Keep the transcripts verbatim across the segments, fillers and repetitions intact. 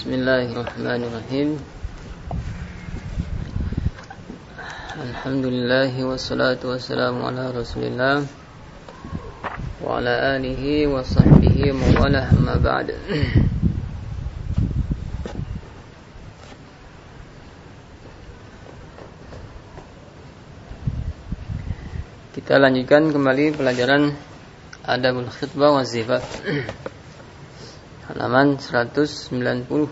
Bismillahirrahmanirrahim. Alhamdulillah wassalatu wassalamu ala Rasulillah wa ala alihi wa sahbihi wa wala amma ba'd. Kita lanjutkan kembali pelajaran Adabul Khutbah wa Zifaf, halaman seratus sembilan puluh.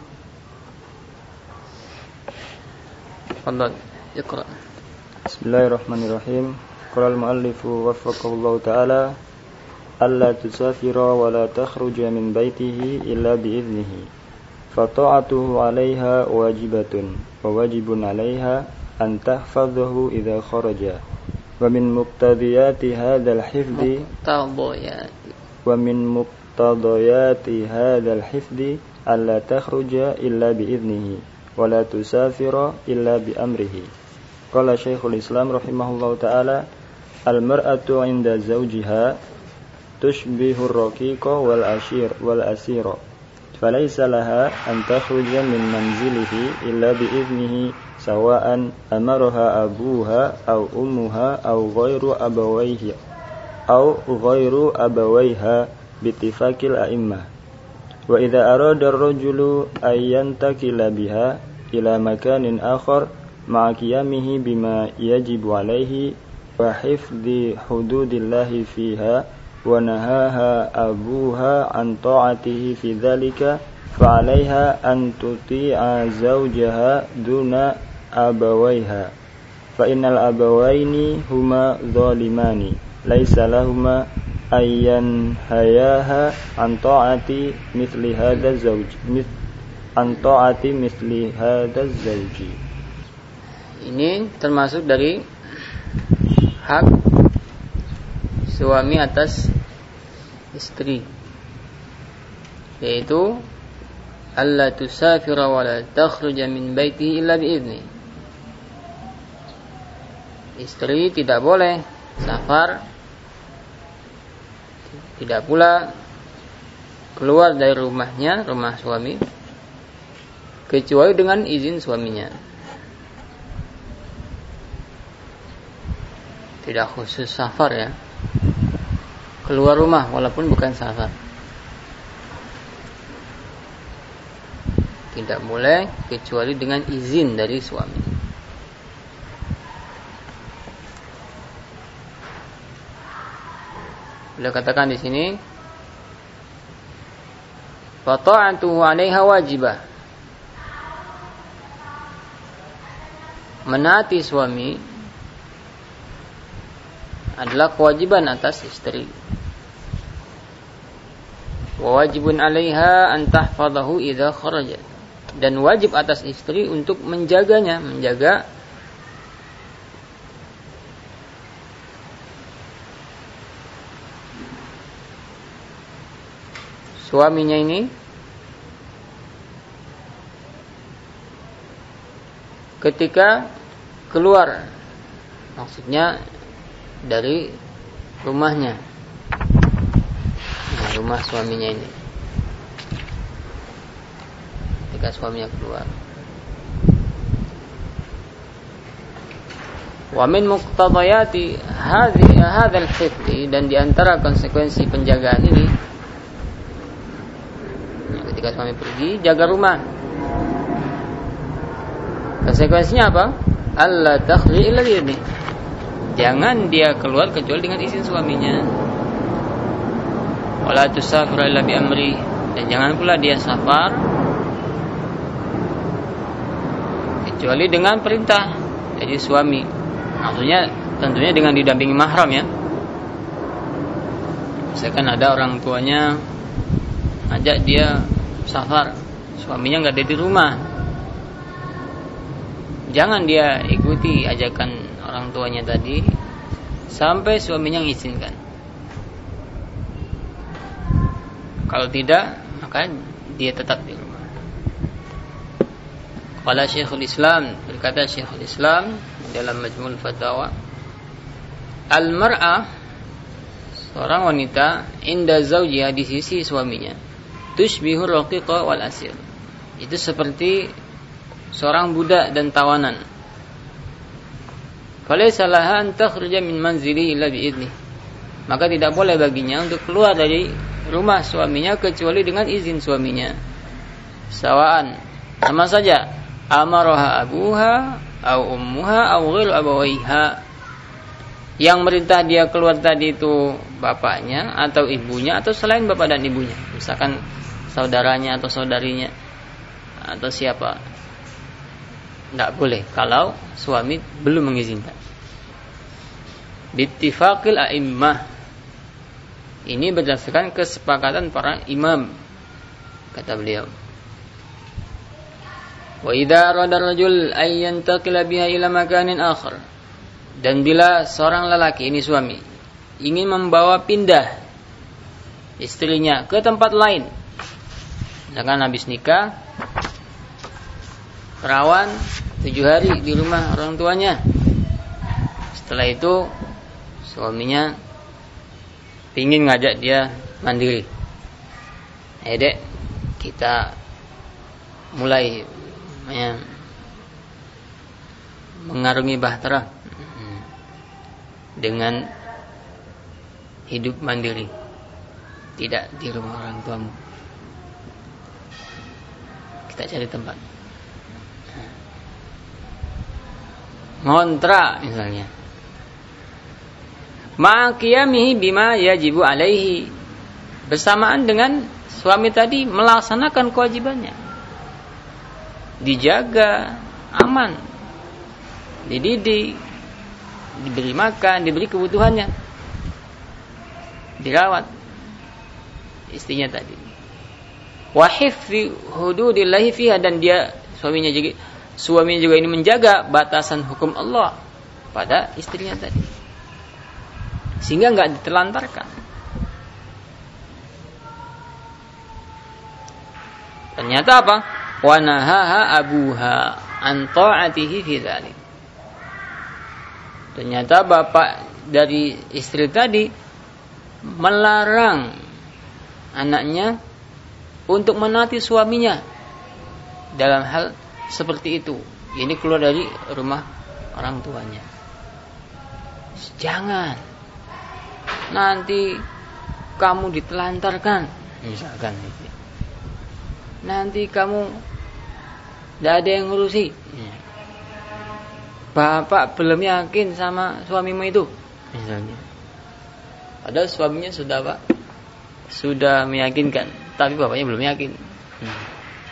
Fadhal, iqra. Bismillahirrahmanirrahim. Qala al-muallifu waffaqahullahu ta'ala, alla tusafira wa la takhruja min baitihi illa bi'idnihi, fa ta'atuhu 'alayha wajibatun wa wajibun 'alayha an tahfadhahu idza kharaja. Wa min muqtadiyati hadzal hifdzi muqtadiyati wa min muqtadiyati hadzal hifdzi alla takhruja illa bi'idnihi wa la tusafira illa bi amrihi. Qala Syekhul Islam rahimahullahu ta'ala, al-mar'atu 'inda zawjiha tushbihu ar-raqiqa wal ashir wal asira, falaysa laha an takhruja min manzilihi illa bi'idnihi sawa'an amaraha abuha aw ummuha aw ghairu abawayhi aw ghairu abawayha bittifaqil a'immah. Wa idza arada ar-rajulu ay yantakila biha ila makanin akhar ma'a qiyamihi bima yajibu alayhi wa hifdhi hududillahi fiha wa nahaha abuha an ta'atihi fi dhalika fa 'alayha an tuti'a zawjaha duna abawaiha, fa innal abawaini huma zalimani laisa lahuma ayyan hayaha an ta'ati mithli hadha zawj mith an ta'ati mithli hadha zawji. Ini termasuk dari hak suami atas istri, yaitu alla tusafira wa la takhruja min baitihi illa bi'idznihi. Istri tidak boleh safar, tidak pula keluar dari rumahnya, rumah suami, kecuali dengan izin suaminya. Tidak khusus safar ya, keluar rumah walaupun bukan safar, tidak boleh kecuali dengan izin dari suami. Beliau katakan di sini, fa ta'atuhu 'alaiha wajibah. Menaati suami adalah kewajiban atas istri. Wa wajibun 'alaiha an tahfadhahu idza kharaja. Dan wajib atas istri untuk menjaganya, menjaga suaminya ini ketika keluar, maksudnya dari rumahnya, nah, rumah suaminya ini, ketika suaminya keluar. Wa min muqtadayati hadhi hadzal hifdzi, dan di antara konsekuensi penjagaan ini, ketika suami pergi, jaga rumah, konsekuensinya apa? Alla takhruja illa bi'idznihi, jangan dia keluar kecuali dengan izin suaminya. Wala tusafira illa bi amri, dan jangan pula dia safar kecuali dengan perintah dari suami. Maksudnya tentunya dengan didampingi mahram ya. Misalkan ada orang tuanya ajak dia safar, suaminya nggak ada di rumah, jangan dia ikuti ajakan orang tuanya tadi sampai suaminya mengizinkan. Kalau tidak, maka dia tetap di rumah. Qala Syekhul Islam, berkata Syekhul Islam dalam Majmu'ul Fatawa, al-mar'ah, seorang wanita, inda zawjiha, di sisi suaminya, tushbihur raqiqa wal asir, itu seperti seorang budak dan tawanan. Falaysa laha an takhruja min manzili illa bi'idznih. Maka tidak boleh baginya untuk keluar dari rumah suaminya kecuali dengan izin suaminya. Sawaan, sama saja, amaraha abuha au ummuha au ghairu abawaiha. Yang merintah dia keluar tadi itu bapaknya atau ibunya atau selain bapak dan ibunya, misalkan saudaranya atau saudarinya atau siapa. Tidak boleh kalau suami belum mengizinkan. Bittifaqil a'immah. Ini berdasarkan kesepakatan para imam, kata beliau. Wa idza arada ar-rajul ay yantaqila biha ila makanin akhar. Dan bila seorang lelaki, ini suami, ingin membawa pindah istrinya ke tempat lain, misalkan habis nikah, perawan tujuh hari di rumah orang tuanya. Setelah itu suaminya pingin ngajak dia mandiri. Eh dek, kita mulai ya, mengarungi bahtera dengan hidup mandiri, tidak di rumah orang tuamu. Kita cari tempat. Ngontrak misalnya. Ma'qiyamihi bima yajibu alaihi. Bersamaan dengan suami tadi melaksanakan kewajibannya. Dijaga, aman, dididik, diberi makan, diberi kebutuhannya, dirawat istrinya tadi. Wa hifzi hududillahi fiha, dan dia suaminya juga suaminya juga ini menjaga batasan hukum Allah pada istrinya tadi, sehingga enggak ditelantarkan. Ternyata apa? Wa nahaha abuha an ta'atihi fi dzalik. Ternyata bapak dari istri tadi melarang anaknya untuk menaati suaminya dalam hal seperti itu. Ini keluar dari rumah orang tuanya. Jangan, nanti kamu ditelantarkan, misalkan. Nanti kamu tidak ada yang ngurusi. Bapak belum yakin sama suamimu itu, misalnya. Padahal suaminya sudah pak, sudah meyakinkan, tapi bapaknya belum yakin. Hmm.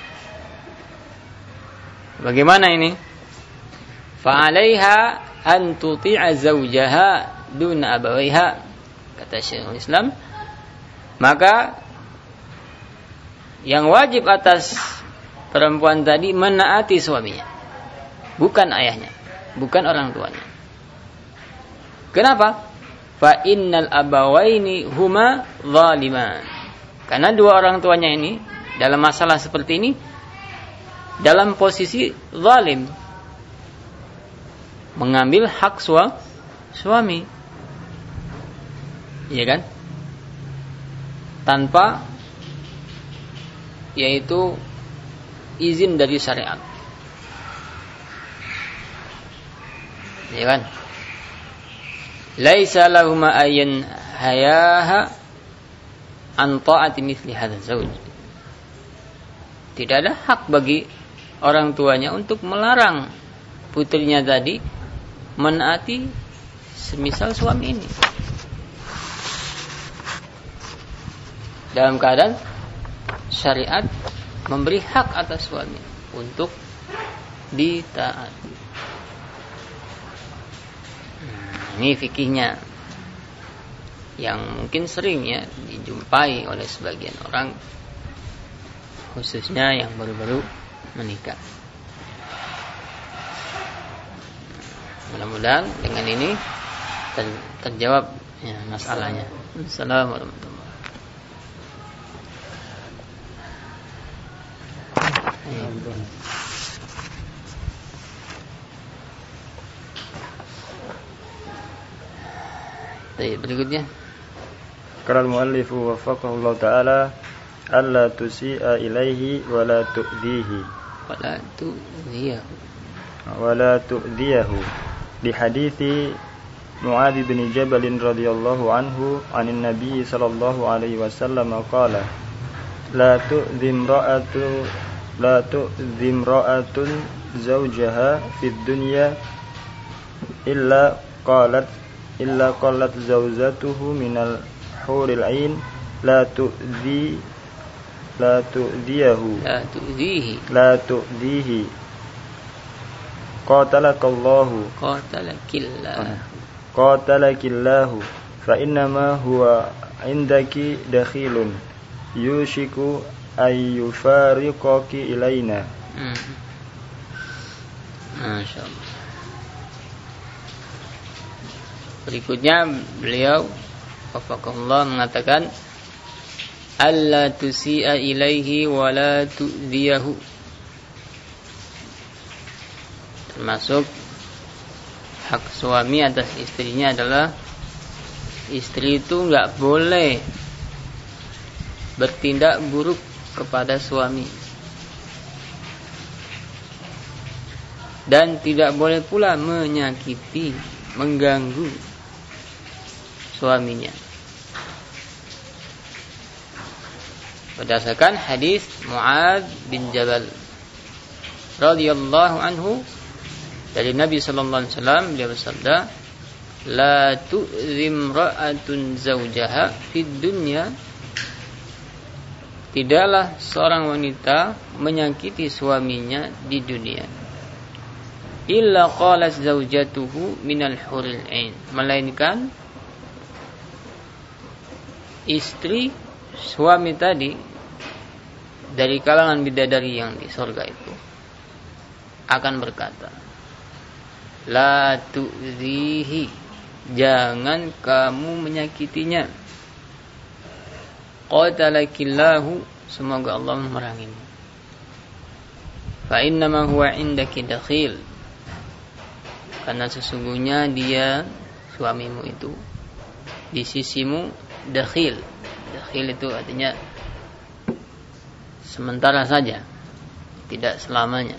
Bagaimana ini? Fa'alaiha an tuti'a zawjaha duna abawaiha, kata Syekhul Islam. Maka yang wajib atas perempuan tadi menaati suaminya, bukan ayahnya, bukan orang tuanya. Kenapa? Fa innal abawaini huma zaliman. Karena dua orang tuanya ini dalam masalah seperti ini dalam posisi zalim, mengambil hak sua, suami, iya kan? Tanpa yaitu izin dari syariat, iya kan? Laisa lahuma ayyan hayaha an ta'ati mithli hadzal zawj. Tidak ada hak bagi orang tuanya untuk melarang putrinya tadi menaati semisal suami ini, dalam keadaan syariat memberi hak atas suami untuk ditaati. Nah, ini fikihnya yang mungkin sering ya dijumpai oleh sebagian orang, khususnya yang baru-baru menikah. Mudah-mudahan dengan ini ter- terjawab ya, masalahnya. Assalamualaikum warahmatullahi wabarakatuh. Baik, berikutnya. Qala al-muallif waffaqahu Allah taala alla tusi'a ilaihi wa la tu'dhihi wa la tu'dhiyahu wa la tu'dhiyahu li hadithi Mu'adz bin Jabal radhiyallahu anhu 'anin Nabi sallallahu alaihi wasallam qala la tu'dhi imra'atu la tu'dhi imra'atun zawjaha fid dunya illa qalat illa qalat zawjatuhu minal huril 'ain la tu'dhi la tu'dhiyahu la tu'dhihi la tu'dhihi qatalakallahu qatalakillah qatalakillahu fa innama huwa indaki dakhilun yushiku ay yufariqaki ilaina. hmm. Masya Allah. Berikutnya beliau wafaqahullah mengatakan alla tusi'a ilaihi wa la tu'dhiyahu, termasuk hak suami atas istrinya adalah istri itu enggak boleh bertindak buruk kepada suami dan tidak boleh pula menyakiti, mengganggu suaminya. Berdasarkan hadis Mu'adz bin Jabal radhiyallahu anhu dari Nabi sallallahu alaihi wasallam, beliau bersabda, la tu'zim ra'atun zawjaha fid dunya, tidaklah seorang wanita menyakiti suaminya di dunia, illa qalat zawjatuhu minal huril ain, melainkan istri suami tadi dari kalangan bidadari yang di surga itu akan berkata, la tu'zihi, jangan kamu menyakitinya, qatalakillahu, semoga Allah memerangimu, fa innama huwa indaki dakhil, karena sesungguhnya dia suamimu itu di sisimu dakhil. Dakhil itu artinya sementara saja, tidak selamanya.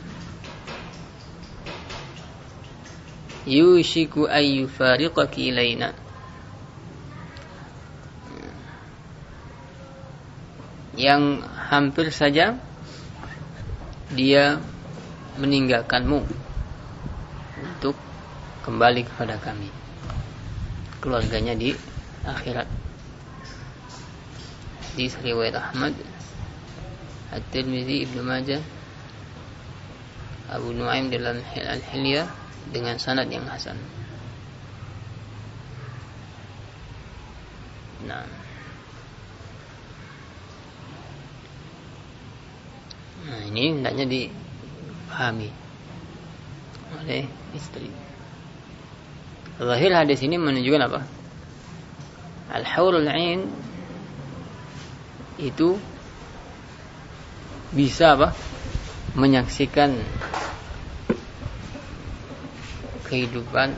Yushiku ayyufariqaki ilaina, yang hampir saja dia meninggalkanmu untuk kembali kepada kami, keluarganya di akhirat. Di riwayat Ahmad, At-Tirmidzi, Ibnu Majah, Abu Nuaim dalam Al-Hilyah dengan sanad yang hasan. Nah, nah ini hendaknya dipahami oleh istri. Zahir hadis ini menunjukkan apa? Al-hurul 'ain itu bisa apa? Menyaksikan kehidupan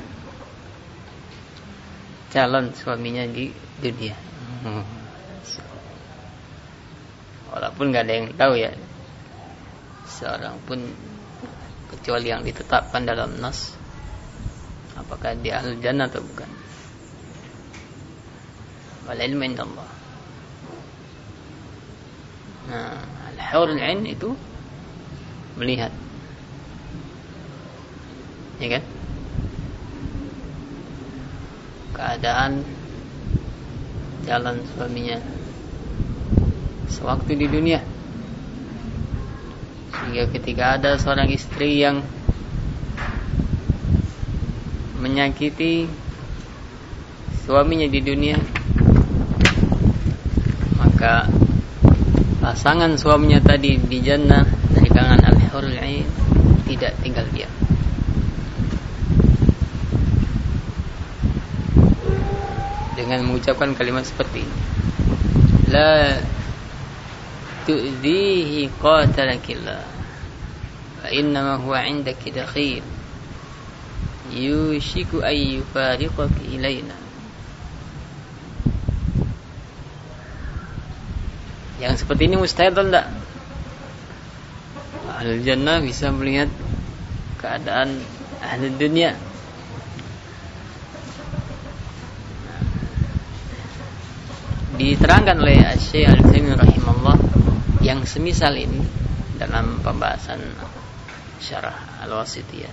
calon suaminya di dunia. Walaupun nggak ada yang tahu ya, seorang pun kecuali yang ditetapkan dalam nas, apakah dia ahlul jannah atau bukan. Wal ilmu indallah. Nah, al-hurul 'ain itu melihat, ya kan, keadaan jalan suaminya sewaktu di dunia, sehingga ketika ada seorang istri yang menyakiti suaminya di dunia, maka pasangan suaminya tadi di jannah dari kalangan al-hurul 'ain tidak tinggal diam. Dengan mengucapkan kalimat seperti ini, la tu'dhihi qatalakillah fa innama huwa indaki dakhil yushiku ay yufariqaki ilaina. Yang seperti ini mustahil atau enggak? Ahlul jannah bisa melihat keadaan ahli dunia. Diterangkan oleh Syekh Al-Utsaimin rahimahullah yang semisal ini dalam pembahasan syarah Al-Wasithiyah.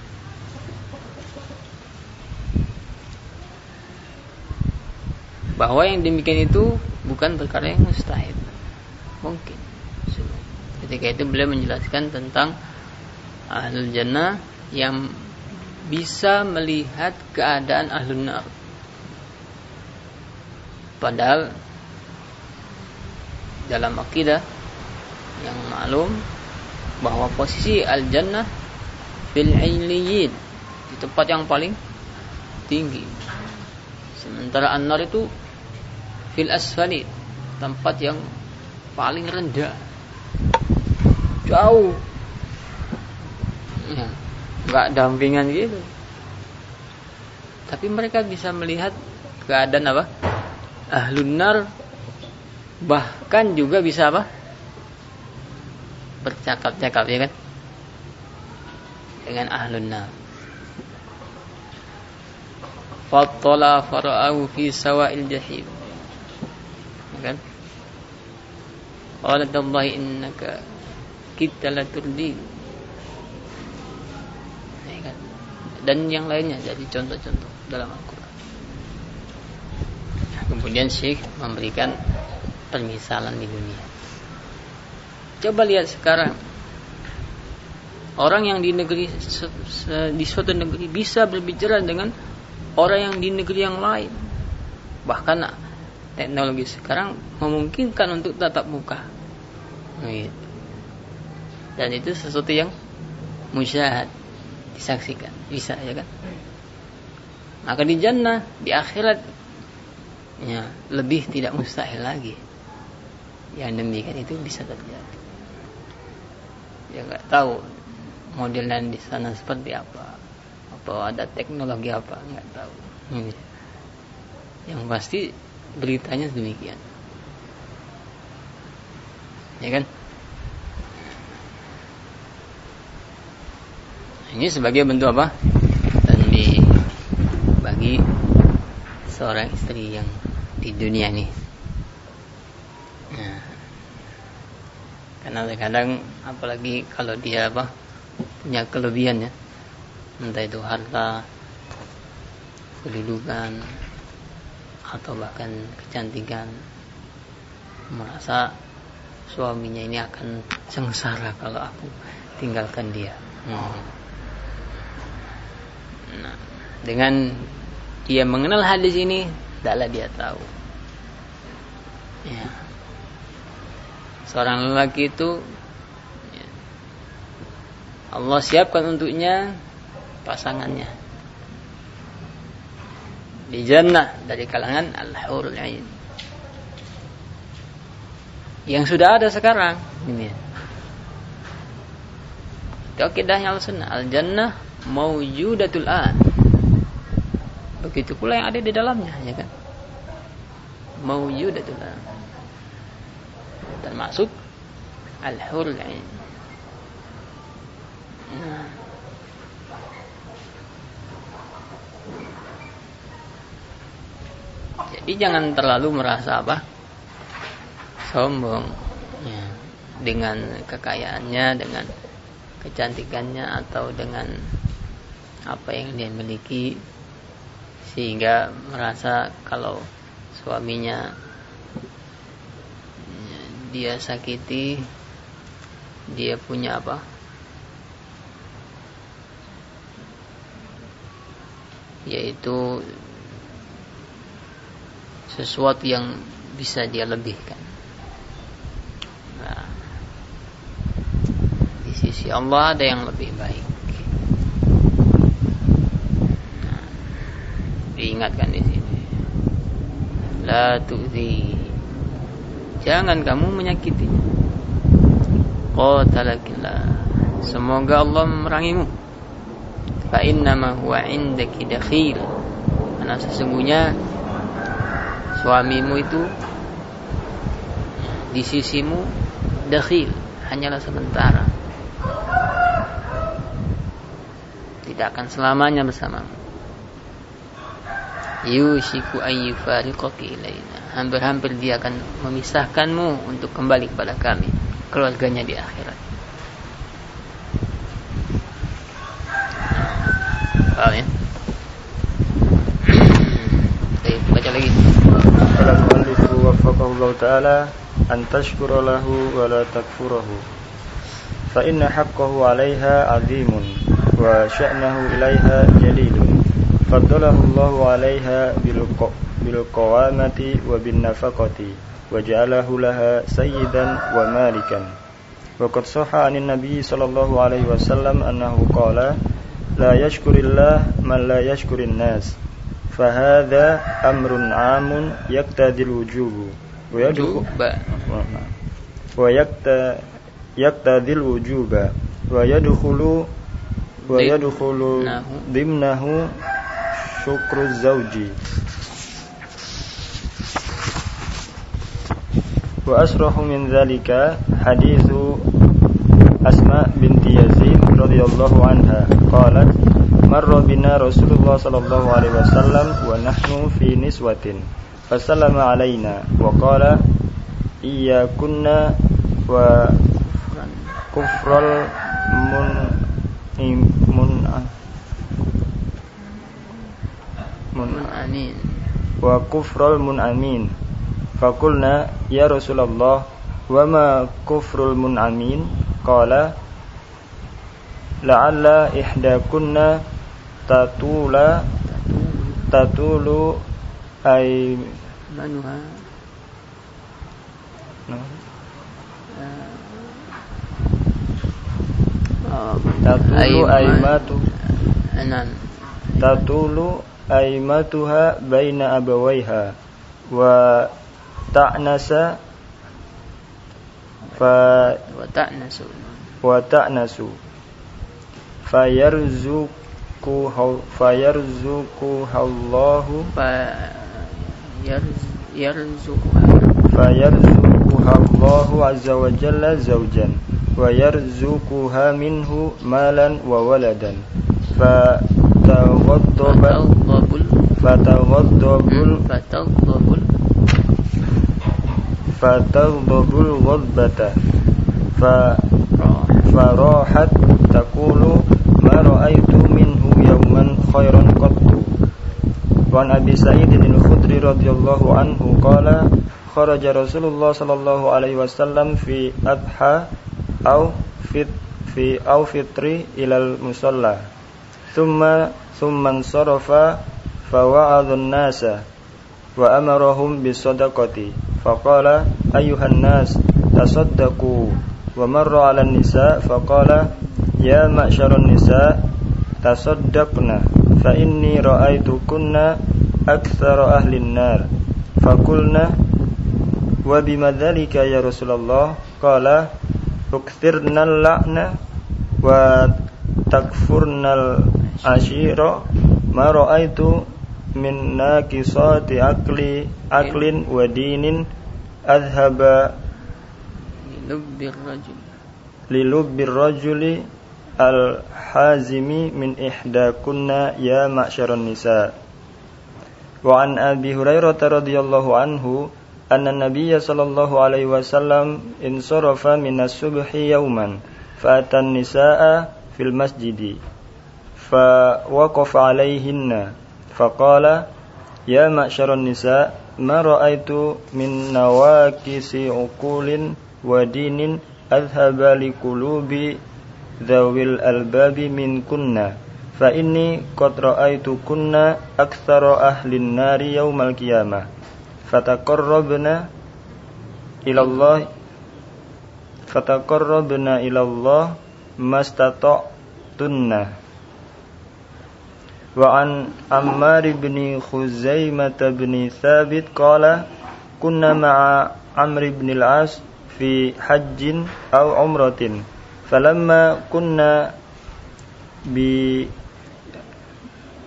Bahwa yang demikian itu bukan perkara yang mustahil. Mungkin. Ketika itu beliau menjelaskan tentang ahlul jannah yang bisa melihat keadaan ahlun nar. Padahal dalam akidah yang maklum bahwa posisi al-jannah fil 'iliyyin, di tempat yang paling tinggi, sementara an-nar itu fil asfali, tempat yang paling rendah, jauh, ya, nggak dampingan gitu. Tapi mereka bisa melihat keadaan apa? Ahlun nar, bahkan juga bisa apa? Bercakap-cakap, ya kan? Dengan ahlun nar. Fattala fara'ahu fi sawa'il jahim. Ya kan? Qala tallahi innaka kita la turdi. Ya kan? Dan yang lainnya jadi contoh-contoh dalam Al-Qur'an. Kemudian Syekh memberikan permisalan di dunia. Coba lihat sekarang, orang yang di negeri di suatu negeri bisa berbicara dengan orang yang di negeri yang lain. Bahkan teknologi sekarang memungkinkan untuk tatap muka. Dan itu sesuatu yang musyahad, disaksikan, bisa, ya kan? Maka di jannah, di akhirat, ya, lebih tidak mustahil lagi. Yang demikian itu bisa terjadi. Ya nggak tahu modelnya di sana seperti apa, apa ada teknologi apa, nggak tahu. Ini. Yang pasti beritanya demikian, ya kan? Ini sebagai bentuk apa? Dan di bagi seorang istri yang di dunia ini. Nah, karena kadang apalagi kalau dia apa punya kelebihan, ya, entah itu harta, kedudukan, atau bahkan kecantikan, merasa suaminya ini akan sengsara kalau aku tinggalkan dia. Hmm. Nah, dengan dia mengenal hadis ini, tidaklah dia tahu, ya, seorang lelaki itu, ya, Allah siapkan untuknya pasangannya di jannah dari kalangan al-hurul 'ain yang sudah ada sekarang. Ini akidahnya al-sunnah, al-jannah maujudatul an. Begitu pula yang ada di dalamnya, ya kan? Maujudatul an, termasuk al-hurul 'ain. Nah, jadi jangan terlalu merasa apa? Sombong, ya, dengan kekayaannya, dengan kecantikannya, atau dengan apa yang dia miliki, sehingga merasa kalau suaminya dia sakiti, dia punya apa? Yaitu sesuatu yang bisa dia lebihkan. Nah, di sisi Allah ada yang lebih baik. Nah, diingatkan di sini, la tu'zi, jangan kamu menyakitinya. Qatalakillah, semoga Allah memerangimu. Fa innama huwa indaki dakhil, karena sesungguhnya suamimu itu di sisimu dakhil, hanyalah sementara, tidak akan selamanya bersamamu. Yushiku ayyufariqaki ilaina, hampir-hampir dia akan memisahkanmu untuk kembali kepada kami, keluarganya di akhirat. Paham ya? Baik, baca lagi. Qala al-muallif waffaqahu Allah ta'ala an tashkura lahu wa la takfurahu fa inna haqqahu 'alaiha 'azimun wa sya'nahu ilaiha jalilun faddalahu Allah 'alaiha bil qawamati wa bin nafaqati wa ja'alahu laha sayyidan wa malikan wa qad sahha 'anil nabiy sallallahu alaihi wasallam annahu qala la yashkurillah man la yashkurin nas fahadha amrun 'amun yaqtadil wujubu wa yadkhulu wa yakta yaqtadil wujuba wa yadkhulu wa yadkhulu dimnahu syukru zawji wa asrahu min dhalika hadithu Asma binti Yazid radhiyallahu anha qalat marra bina Rasulullah sallallahu alaihi wasallam wa nahnu fi niswatin fasallama alaina wa qala iyyakunna wa kufral mun mun mun amin wa kufral mun'amin faqulna ya Rasulullah wa ma kufrul mun'amin qala la'alla ihdakunna tatula tatulu ay manuha no. uh, tatulu aymatu anan tatulu aymatuha baina abawaiha wa ta'nasa fa wa ta'nasu wa ta'nasu fayarzuqu fayarzuqu Allahu fayarzuqu fayarzuqu Allahu azza wa jalla zawjan wa yarzuquha minhu malan wa waladan fa tawaddabul fatawaddabul fatawaddabul fataghdabul ghadbata fa farahat taqulu ma ra'aitu minhu yawman khairan qattu wa an Abi Sa'id al-Khudri radhiyallahu anhu qala kharaja Rasulullah sallallahu alaihi wasallam fi adha aw fit fi aw fitri ilal musalla thumma thumma sarafa fa wa'adha an-nasa wa amarahum bis-sadaqati faqala ayyuhan nas tasaddaqu wa marra 'alan nisa faqala ya ma'syaran nisa tasaddaqna fa inni ra'aytukunna aktsara ahlin nar faqulna wa bima dzalika ya Rasulullah qala ukthirnal la'na wa takfurnal ashira ma ra'aitu min naqisati aqli aqlin wa dinin adhaba lilubbir rajul lilubbir rajuli al-hazimi min ihdakunna ya ma'syaran nisa wa an Abi Hurairah radhiyallahu anhu anna nabiyya sallallahu alaihi wasallam insarafa minas subhi yawman fa atan nisaa fil masjidi fa waqafa alaihinna faqala ya ma'syaran nisa ma ra'aitu min nawakisi uqulin wa dinin adhaba li qulubi dhawil albabi min kunna fa inni qad ra'aitu kunna aktsara ahlin nari yaumal qiyamah fataqarrabna ila Allah fataqarrabna ila Allah mastata'tunna wa an Ammar bin Khuzaimah bin Thabit qala kunna ma'a Amr bin al-As fi hajjin aw umratin falamma kunna bi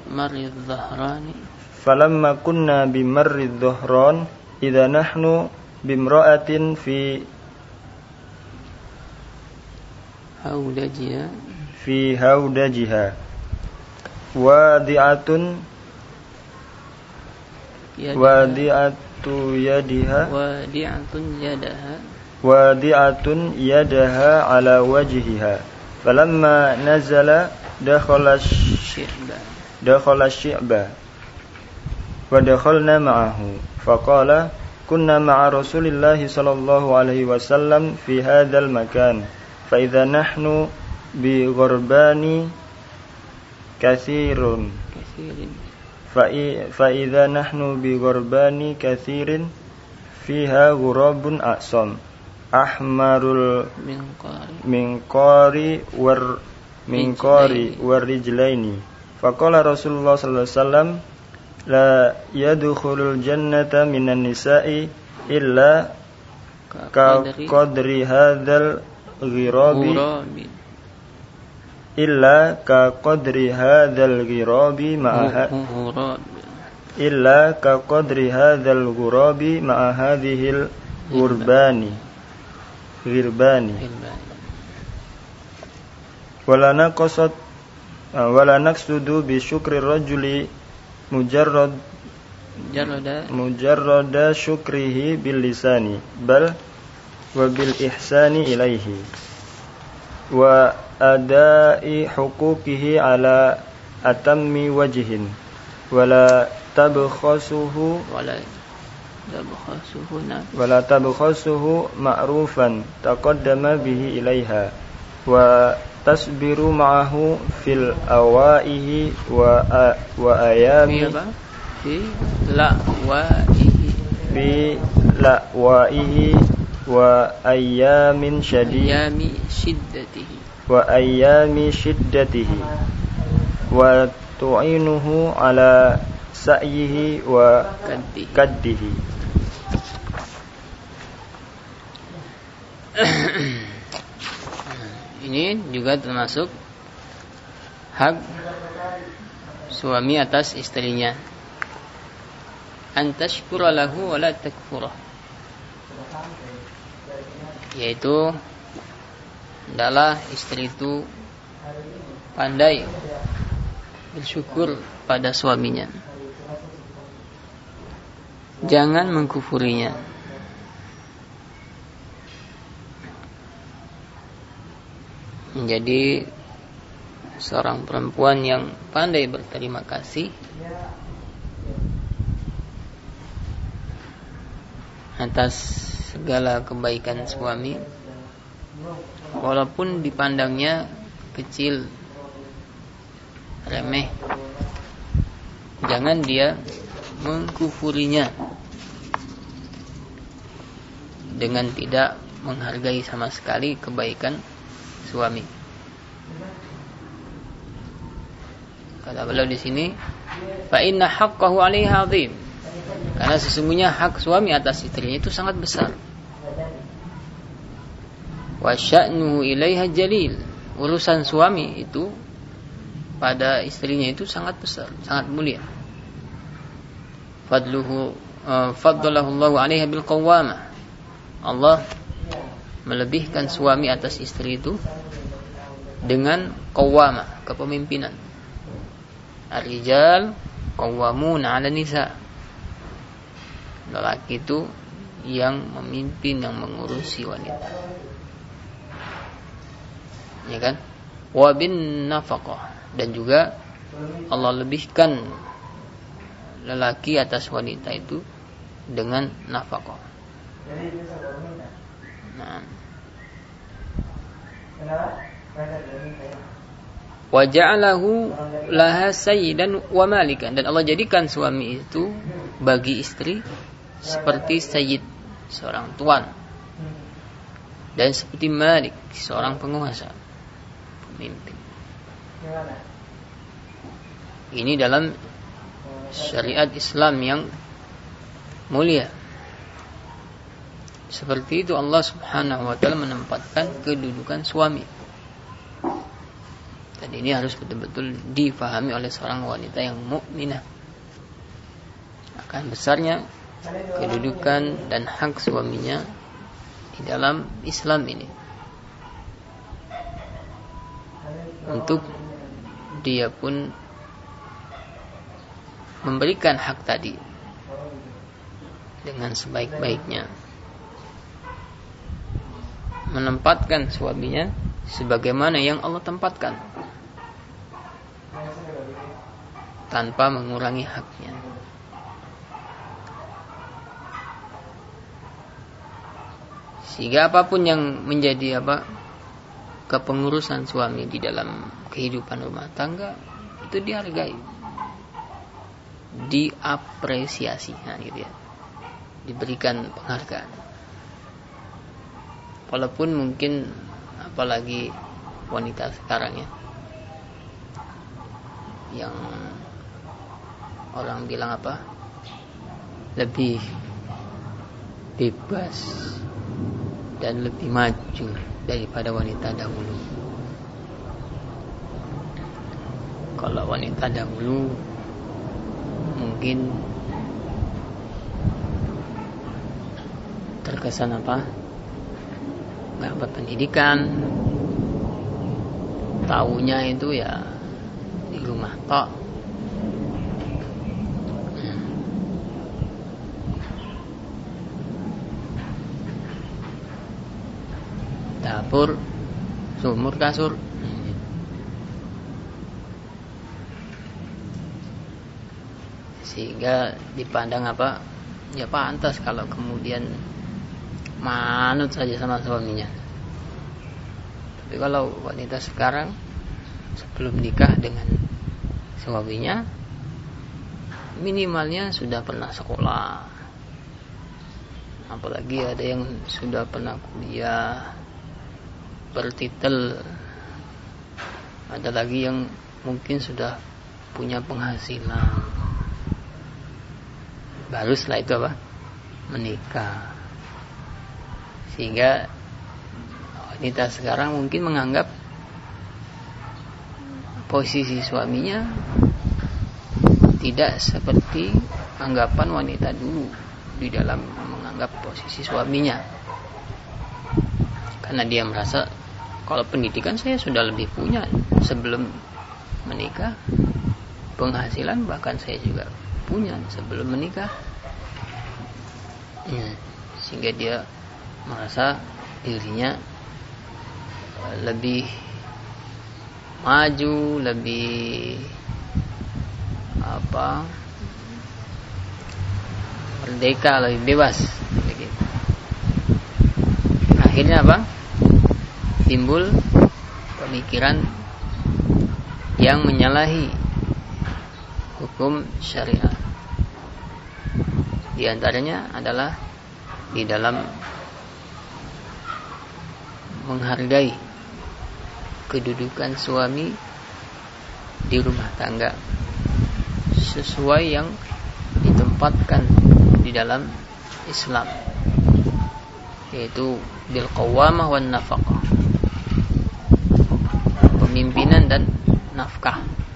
maridh dhahrani falamma kunna bi maridh dhahran idza nahnu bimra'atin fi haudajiha fi haudajiha wadi'atun wadi'atu yadiha wadi'atun yadaha wadi'atun yadaha ala wajhiha falamma nazala dakhala syi'ba dakhala syi'ba wa dakhalna ma'ahu faqala kunna ma'a rasulillahi sallallahu alaihi wasallam fi hadzal makan fa idza nahnu bi ghurbani katsirun kathirin fa idza nahnu bi ghurbani kathirin fiha ghurabun aqsam ahmarul minqari war minqari war rijlaini faqala Rasulullah sallallahu alaihi wasallam la yadkhulul jannata minan nisa'i illa ka qadri hadzal ghirabi illa ka qadri hadzal ghirabi ma'a illa ka qadri hadzal ghurabi ma'a hadhil ghurbani ghirbani wala naqasat wala naqsudu bi syukri rajuli mujarrad jarrada mujarrada syukrihi bil lisani bal wa bil ihsani ilaihi wa adai huquqihi ala atammi wajhin wala tabkhasuhu wala tabkhasuhu wala tabkhasuhu ma'rufan taqaddama bihi ilaiha wa tasbiru ma'ahu fil awaihi wa a, wa ayami fi la'waihi fi la'waihi wa ayamin syadid ayami shiddatihi wa ayami shiddatihi wa tu'inuhu ala sa'yihi wa kaddihi, kaddihi. Ini juga termasuk hak suami atas istrinya. Antashkura lahu wa la takfurah. Yaitu adalah istri itu pandai bersyukur pada suaminya. Jangan mengkufurinya. Menjadi seorang perempuan yang pandai berterima kasih atas segala kebaikan suami, walaupun dipandangnya kecil, remeh. Jangan dia mengkufurinya dengan tidak menghargai sama sekali kebaikan suami. Kata beliau di sini, fa inna haqqahu 'alaiha 'azim. Karena sesungguhnya hak suami atas istrinya itu sangat besar. Wa sya'nuhu ilaiha jalil. Urusan suami itu pada istrinya itu sangat besar, sangat mulia. Fadluhu uh, faddalahu Allahu 'alaiha bil qawwamah. Allah melebihkan suami atas istri itu dengan qawwamah, kepemimpinan. Ar-rijal qawwamuna 'ala nisa. Lelaki itu yang memimpin, yang mengurusi wanita. Ya kan? Wa bin nafaqah, dan juga Allah lebihkan lelaki atas wanita itu dengan nafaqah. Nah. Wa ja'alahu laha sayyidan wa malikan, dan Allah jadikan suami itu bagi istri seperti sayyid, seorang tuan, dan seperti malik, seorang penguasa, pemimpin. Ini dalam syariat Islam yang mulia. Seperti itu Allah Subhanahu wa taala menempatkan kedudukan suami. Dan ini harus betul-betul difahami oleh seorang wanita yang mukminah. Akan besarnya kedudukan dan hak suaminya di dalam Islam ini, untuk dia pun memberikan hak tadi dengan sebaik-baiknya, menempatkan suaminya sebagaimana yang Allah tempatkan tanpa mengurangi haknya. Sehingga apapun yang menjadi apa kepengurusan suami di dalam kehidupan rumah tangga itu dihargai, diapresiasi, nah, gitu ya, diberikan penghargaan. Walaupun mungkin apalagi wanita sekarang ya, yang orang bilang apa, lebih bebas dan lebih maju daripada wanita dahulu. Kalau wanita dahulu mungkin terkesan apa, nggak berpendidikan, taunya itu ya di rumah tok. Dapur, sumur, kasur. Sehingga dipandang apa, ya pantas kalau kemudian manut saja sama suaminya. Tapi kalau wanita sekarang sebelum nikah dengan suaminya, minimalnya sudah pernah sekolah, apalagi ada yang sudah pernah kuliah bertitel, ada lagi yang mungkin sudah punya penghasilan, baru setelah itu apa, menikah. Sehingga wanita sekarang mungkin menganggap posisi suaminya tidak seperti anggapan wanita dulu di dalam menganggap posisi suaminya, karena dia merasa kalau pendidikan saya sudah lebih punya sebelum menikah, penghasilan bahkan saya juga punya sebelum menikah. hmm. Sehingga dia merasa dirinya lebih maju, lebih apa, merdeka, lebih bebas. Akhirnya apa? Timbul pemikiran yang menyalahi hukum syariat. Di antaranya adalah di dalam menghargai kedudukan suami di rumah tangga sesuai yang ditempatkan di dalam Islam, yaitu bil qawamah wan nafaqah, pemimpinan dan nafkah.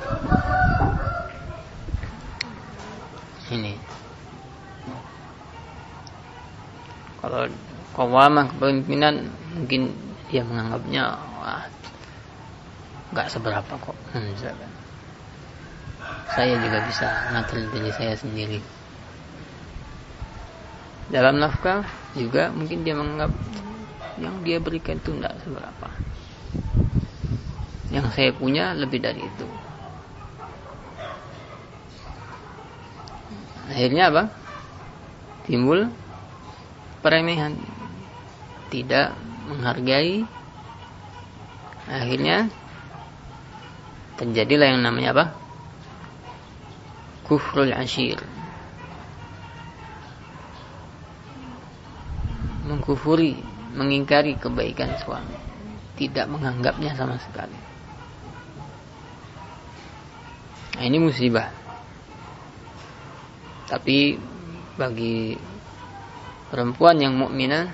Ini kalau qawamah, kepemimpinan, mungkin dia menganggapnya wah, nggak seberapa kok. Hmm, saya juga bisa ngatur diri saya sendiri. Dalam nafkah juga mungkin dia menganggap yang dia berikan itu tidak seberapa, yang saya punya lebih dari itu. Akhirnya apa? Timbul peremehan, tidak menghargai. Akhirnya terjadilah yang namanya apa? Kufrul ashir, mengkufuri, mengingkari kebaikan suami, tidak menganggapnya sama sekali. Nah, ini musibah. Tapi bagi perempuan yang mukminah,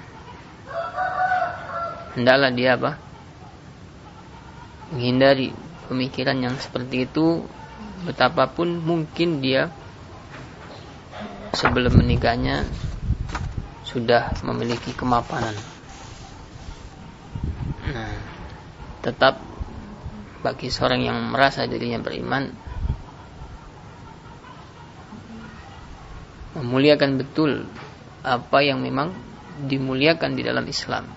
hendaklah dia apa? Menghindari pemikiran yang seperti itu, betapapun mungkin dia sebelum menikahnya sudah memiliki kemapanan. Nah, tetap bagi seorang yang merasa dirinya beriman, memuliakan betul apa yang memang dimuliakan di dalam Islam.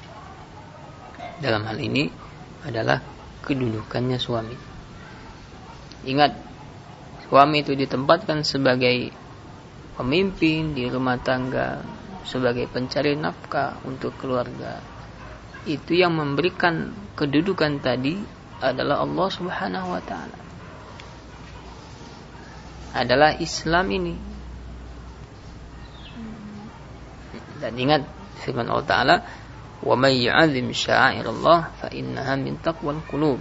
Dalam hal ini adalah kedudukannya suami. Ingat, suami itu ditempatkan sebagai pemimpin di rumah tangga, sebagai pencari nafkah untuk keluarga. Itu yang memberikan kedudukan tadi adalah Allah Subhanahu wa taala. Adalah Islam ini. Dan ingat firman Allah Ta'ala, wa may yu'azzim sya'airallah fa innaha min taqwal qulub.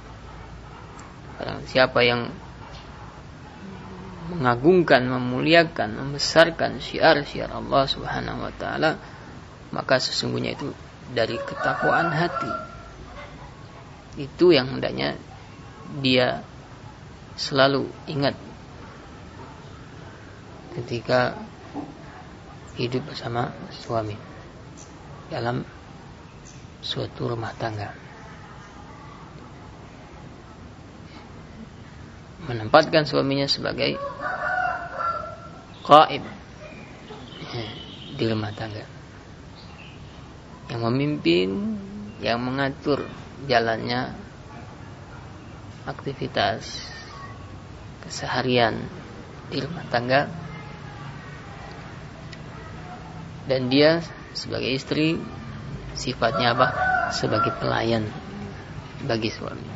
Siapa yang mengagungkan, memuliakan, membesarkan syiar-syiar Allah Subhanahu wa taala, maka sesungguhnya itu dari ketakwaan hati. Itu yang hendaknya dia selalu ingat ketika hidup bersama suami dalam suatu rumah tangga. Menempatkan suaminya sebagai qaim di rumah tangga, yang memimpin, yang mengatur jalannya aktivitas keseharian di rumah tangga, dan dia sebagai istri sifatnya apa? Sebagai pelayan bagi suami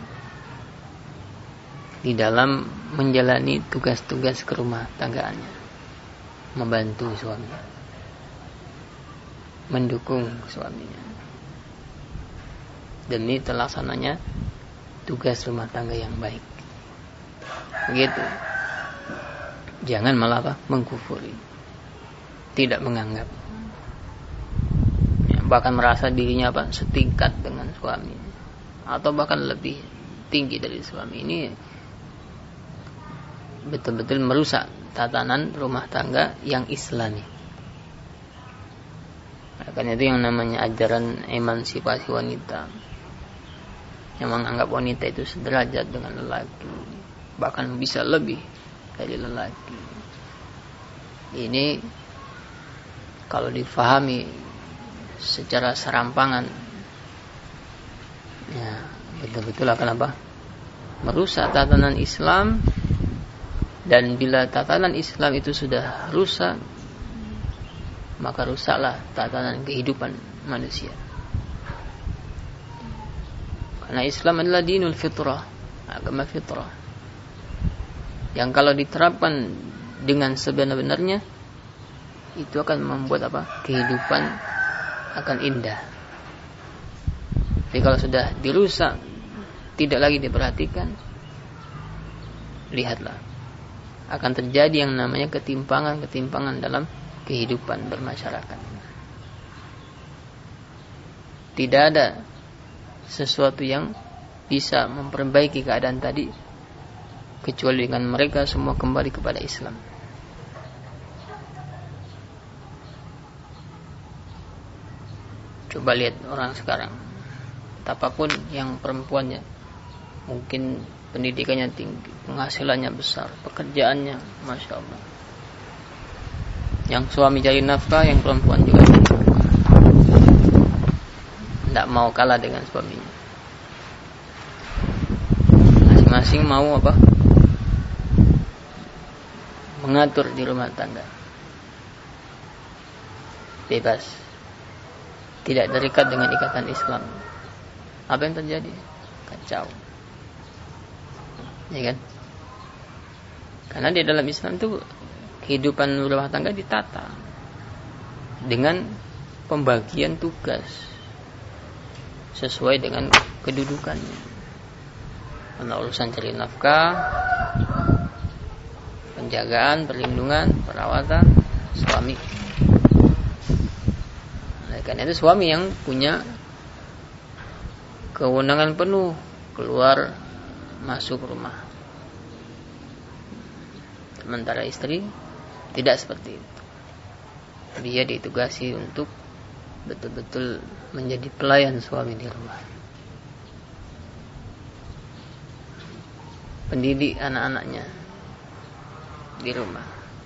di dalam menjalani tugas-tugas kerumah tanggaannya, membantu suami, mendukung suaminya demi terlaksananya tugas rumah tangga yang baik. Begitu. Jangan malah apa? Mengkufuri, tidak menganggap, ya, bahkan merasa dirinya apa? Setingkat dengan suami, atau bahkan lebih tinggi dari suami. Ini betul-betul merusak tatanan rumah tangga yang islami. Karena itu yang namanya ajaran emansipasi wanita, yang menganggap wanita itu sederajat dengan lelaki, bahkan bisa lebih dari lelaki. Ini kalau difahami secara serampangan, ya betul-betul akan apa? Merusak tatanan Islam. Dan bila tatanan Islam itu sudah rusak, maka rusaklah tatanan kehidupan manusia. Karena Islam adalah dinul fitrah, agama fitrah, yang kalau diterapkan dengan sebenar-benarnya, itu akan membuat apa? Kehidupan akan indah. Tapi kalau sudah dirusak, tidak lagi diperhatikan, lihatlah, akan terjadi yang namanya ketimpangan-ketimpangan dalam kehidupan bermasyarakat. Tidak ada sesuatu yang bisa memperbaiki keadaan tadi kecuali dengan mereka semua kembali kepada Islam. Coba lihat orang sekarang, apapun yang perempuannya, mungkin pendidikannya tinggi, penghasilannya besar, pekerjaannya Masya Allah, yang suami cari nafkah, yang perempuan juga tidak mau kalah dengan suaminya. Masing-masing mau apa? Mengatur di rumah tangga, bebas, tidak terikat dengan ikatan Islam. Apa yang terjadi? Kacau, ya kan? Karena di dalam Islam itu kehidupan rumah tangga ditata dengan pembagian tugas sesuai dengan kedudukannya. Karena urusan cari nafkah, penjagaan, perlindungan, perawatan, suami. Nah, karena itu suami yang punya kewenangan penuh keluar masuk rumah. Sementara istri Tidak seperti itu. Dia ditugasi untuk betul-betul menjadi pelayan suami di rumah, pendidik anak-anaknya di rumah,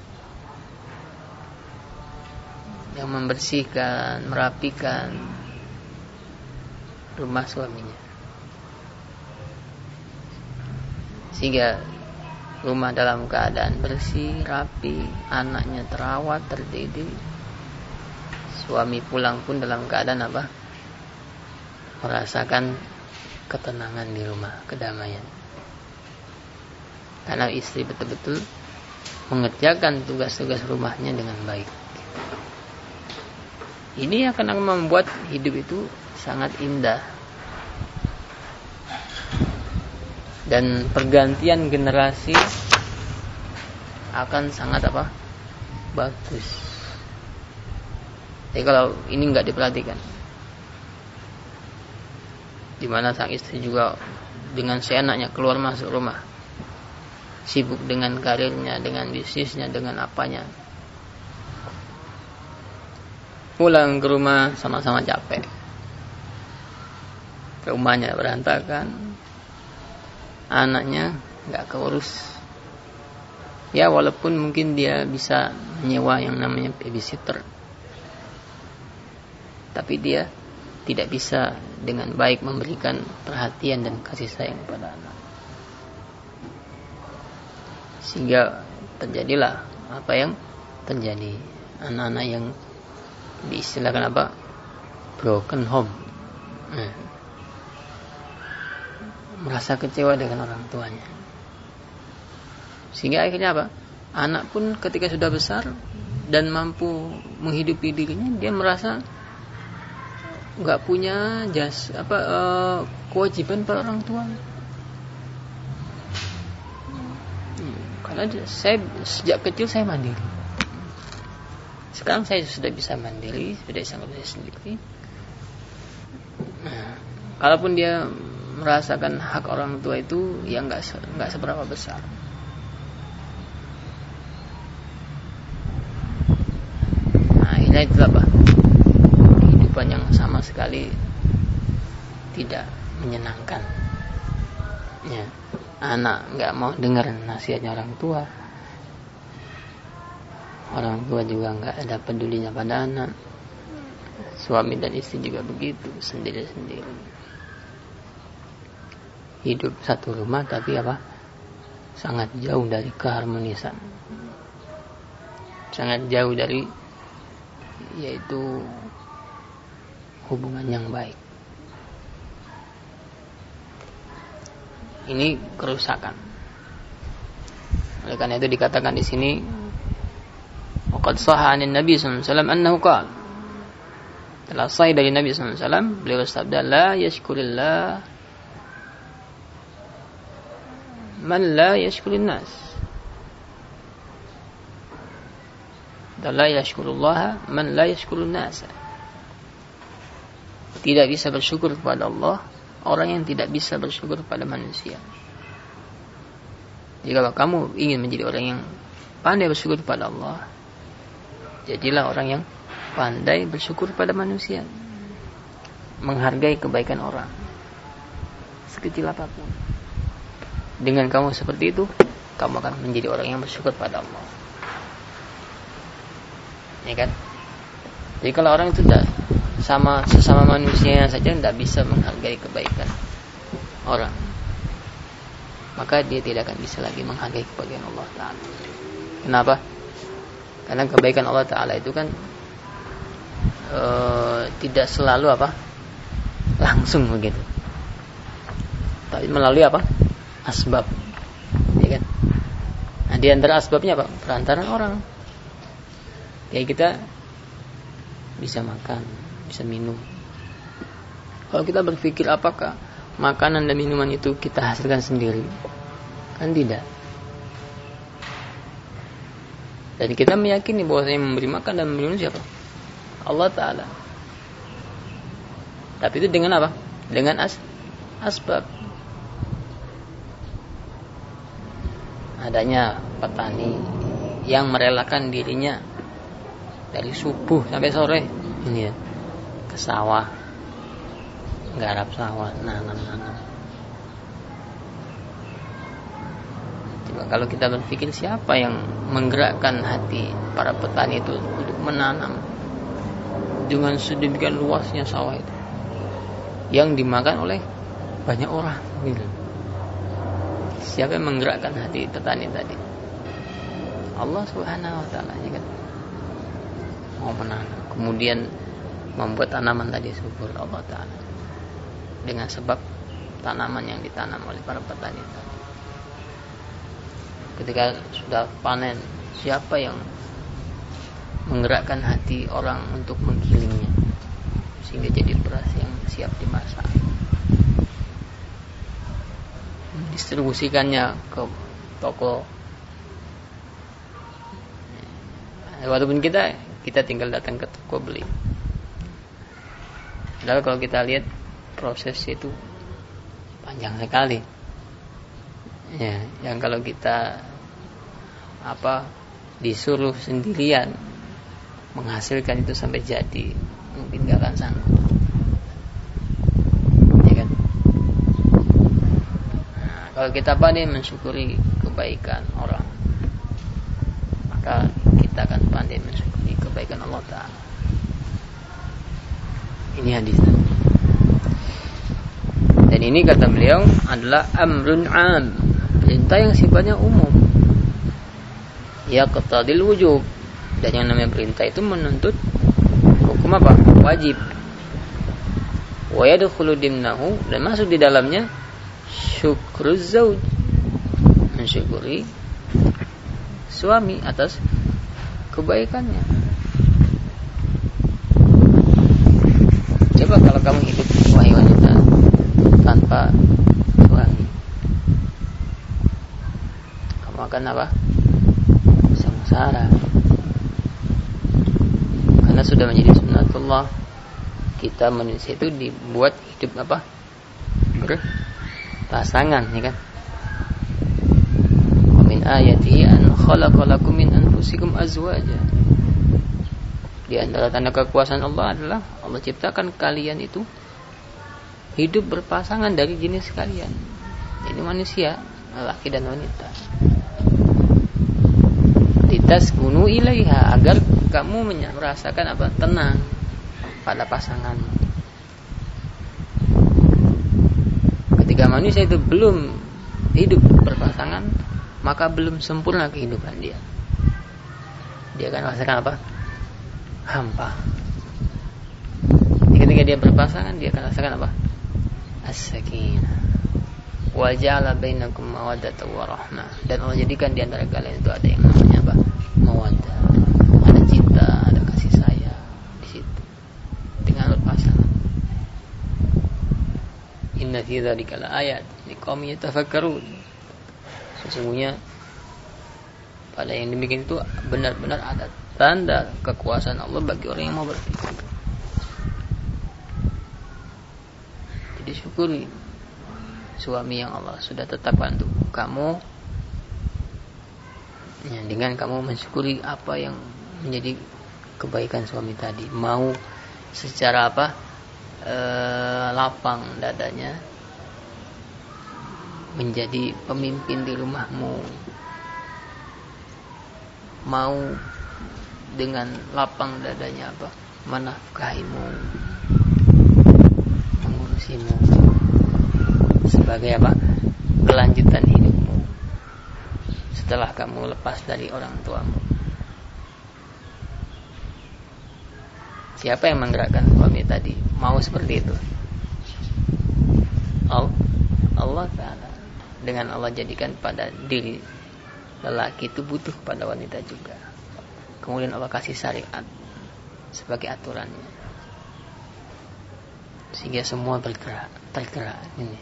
yang membersihkan, merapikan rumah suaminya, sehingga rumah dalam keadaan bersih, rapi, anaknya terawat, terdidik. Suami pulang pun dalam keadaan apa? Merasakan ketenangan di rumah, kedamaian. Karena istri betul-betul mengerjakan tugas-tugas rumahnya dengan baik. Ini akan membuat hidup itu sangat indah. Dan pergantian generasi akan sangat apa? Bagus. Jadi kalau ini nggak diperhatikan, di mana sang istri juga dengan seenaknya keluar masuk rumah, sibuk dengan karirnya, dengan bisnisnya, dengan apanya, pulang ke rumah sama-sama capek, rumahnya berantakan, anaknya nggak keurus. Ya walaupun mungkin dia bisa menyewa yang namanya babysitter, tapi dia tidak bisa dengan baik memberikan perhatian dan kasih sayang kepada anak. Sehingga terjadilah apa yang terjadi. Anak-anak yang diistilahkan apa? Broken home. Nah, merasa kecewa dengan orang tuanya. Sehingga akhirnya apa? Anak pun ketika sudah besar dan mampu menghidupi dirinya, dia merasa nggak punya jas apa uh, kewajiban pada orang tua. Hmm, karena saya sejak kecil saya mandiri. Sekarang saya sudah bisa mandiri, sudah bisa ngurus sendiri. Nah, kalaupun dia merasakan hak orang tua itu ya nggak nggak seberapa besar. Nah, ini itu apa? Yang sama sekali tidak menyenangkan. Ya, anak nggak mau dengar nasihatnya orang tua, orang tua juga nggak ada pedulinya pada anak, suami dan istri juga begitu, sendiri-sendiri. Hidup satu rumah tapi apa? Sangat jauh dari keharmonisan, sangat jauh dari yaitu hubungan yang baik. Ini kerusakan. Oleh karena itu dikatakan di sini, waqad shahha 'anin Nabi sallallahu alaihi wasallam annahu qala. Telah sahih dari Nabi sallallahu alaihi wasallam, beliau bersabda, la yashkurillah man la yashkurin nas. Dan la yashkurullah man la yashkurun nas. Tidak bisa bersyukur kepada Allah orang yang tidak bisa bersyukur kepada manusia. Jika kamu ingin menjadi orang yang pandai bersyukur kepada Allah, jadilah orang yang pandai bersyukur kepada manusia, menghargai kebaikan orang sekecil apapun. Dengan kamu seperti itu, kamu akan menjadi orang yang bersyukur pada Allah. Ya kan? Jadi kalau orang itu tidak sama sesama manusia saja tidak bisa menghargai kebaikan orang, maka dia tidak akan bisa lagi menghargai kebaikan Allah Ta'ala. Kenapa? Karena kebaikan Allah Ta'ala itu kan e, tidak selalu apa langsung begitu, tapi melalui apa asbab, ya kan? Nah, di antara asbabnya apa? Perantaran orang. Kayak kita bisa makan, bisa minum. Kalau kita berpikir apakah makanan dan minuman itu kita hasilkan sendiri, kan tidak. Dan kita meyakini bahwa yang memberi makan dan minum siapa? Allah Ta'ala. Tapi itu dengan apa? Dengan as asbab. Adanya petani yang merelakan dirinya dari subuh sampai sore ini ya, ke sawah, garap sawah, nanam-nanam. Coba kalau kita berpikir, siapa yang menggerakkan hati para petani itu untuk menanam dengan sedemikian luasnya sawah itu yang dimakan oleh banyak orang gitu. Siapa yang menggerakkan hati petani tadi? Allah Subhanahu wa taala, ya kan? Mau menanam, kemudian membuat tanaman tadi subur Allah taala dengan sebab tanaman yang ditanam oleh para petani tadi. Ketika sudah panen, siapa yang menggerakkan hati orang untuk menggilingnya sehingga jadi beras yang siap dimasak, distribusikannya ke toko. Walaupun kita kita tinggal datang ke toko beli. Padahal kalau kita lihat proses itu panjang sekali. Ya, yang kalau kita apa disuruh sendirian menghasilkan itu sampai jadi, mungkin gak akan sanggup. Ya kan? Nah, kalau kita pandai mensyukuri kebaikan orang, maka kita akan pandai mensyukuri kebaikan Allah Ta'ala. Ini hadis. Dan ini kata beliau adalah amrun am, perintah yang sifatnya umum, yaqtadil wujub. Dan yang namanya perintah itu menuntut hukum apa? Wajib. Wa yadkhulu dimnahu, dan masuk di dalamnya syukruz zauj, mensyukuri suami atas kebaikannya. Coba kalau kamu hidup, wahai wanita, tanpa suami, kamu akan apa? Sengsara. Karena sudah menjadi sunnatullah kita manusia itu dibuat hidup apa? Berpasangan, ya kan? Wa min ayatihi an khalaqalakum min anfusikum azwaja. Di antara tanda kekuasaan Allah adalah Allah ciptakan kalian itu hidup berpasangan dari jenis kalian. Jadi manusia, laki dan wanita. Litaskunu ilaiha, agar kamu merasakan apa? Tenang pada pasangan. Ketika manusia itu belum hidup berpasangan, maka belum sempurna kehidupan dia. Dia akan merasakan apa? Hampa. Ketika dia berpasangan, dia akan rasakan apa? As-sakinah. Wa ja'ala bainakum mawaddatan wa rahmah. Dan Allah jadikan di antara kalian itu ada yang namanya apa? Mawaddah. Ada cinta, ada kasih sayang di situ. Dengan berpasangan. Inna fi dzalika laayat liqaumin yatafakkarun. Sesungguhnya pada yang demikian itu benar-benar ada tanda kekuasaan Allah bagi orang yang mau berpikir. Jadi syukuri suami yang Allah sudah tetapkan untuk kamu, ya, dengan kamu mensyukuri apa yang menjadi kebaikan suami tadi. Mau secara apa e, lapang dadanya menjadi pemimpin di rumahmu, mau dengan lapang dadanya apa menafkahimu, mengurusimu sebagai apa kelanjutan hidupmu setelah kamu lepas dari orang tuamu. Siapa yang menggerakkan suami tadi mau seperti itu? Allah Ta'ala. Dengan Allah jadikan pada diri lelaki itu butuh pada wanita juga. Kemudian Allah kasih syariat sebagai aturannya, sehingga semua bergerak, tergerak. Ini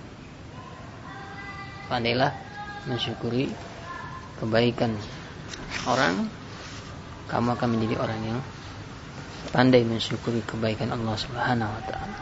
pandailah mensyukuri kebaikan orang, kamu akan menjadi orang yang pandai mensyukuri kebaikan Allah Subhanahu wa taala.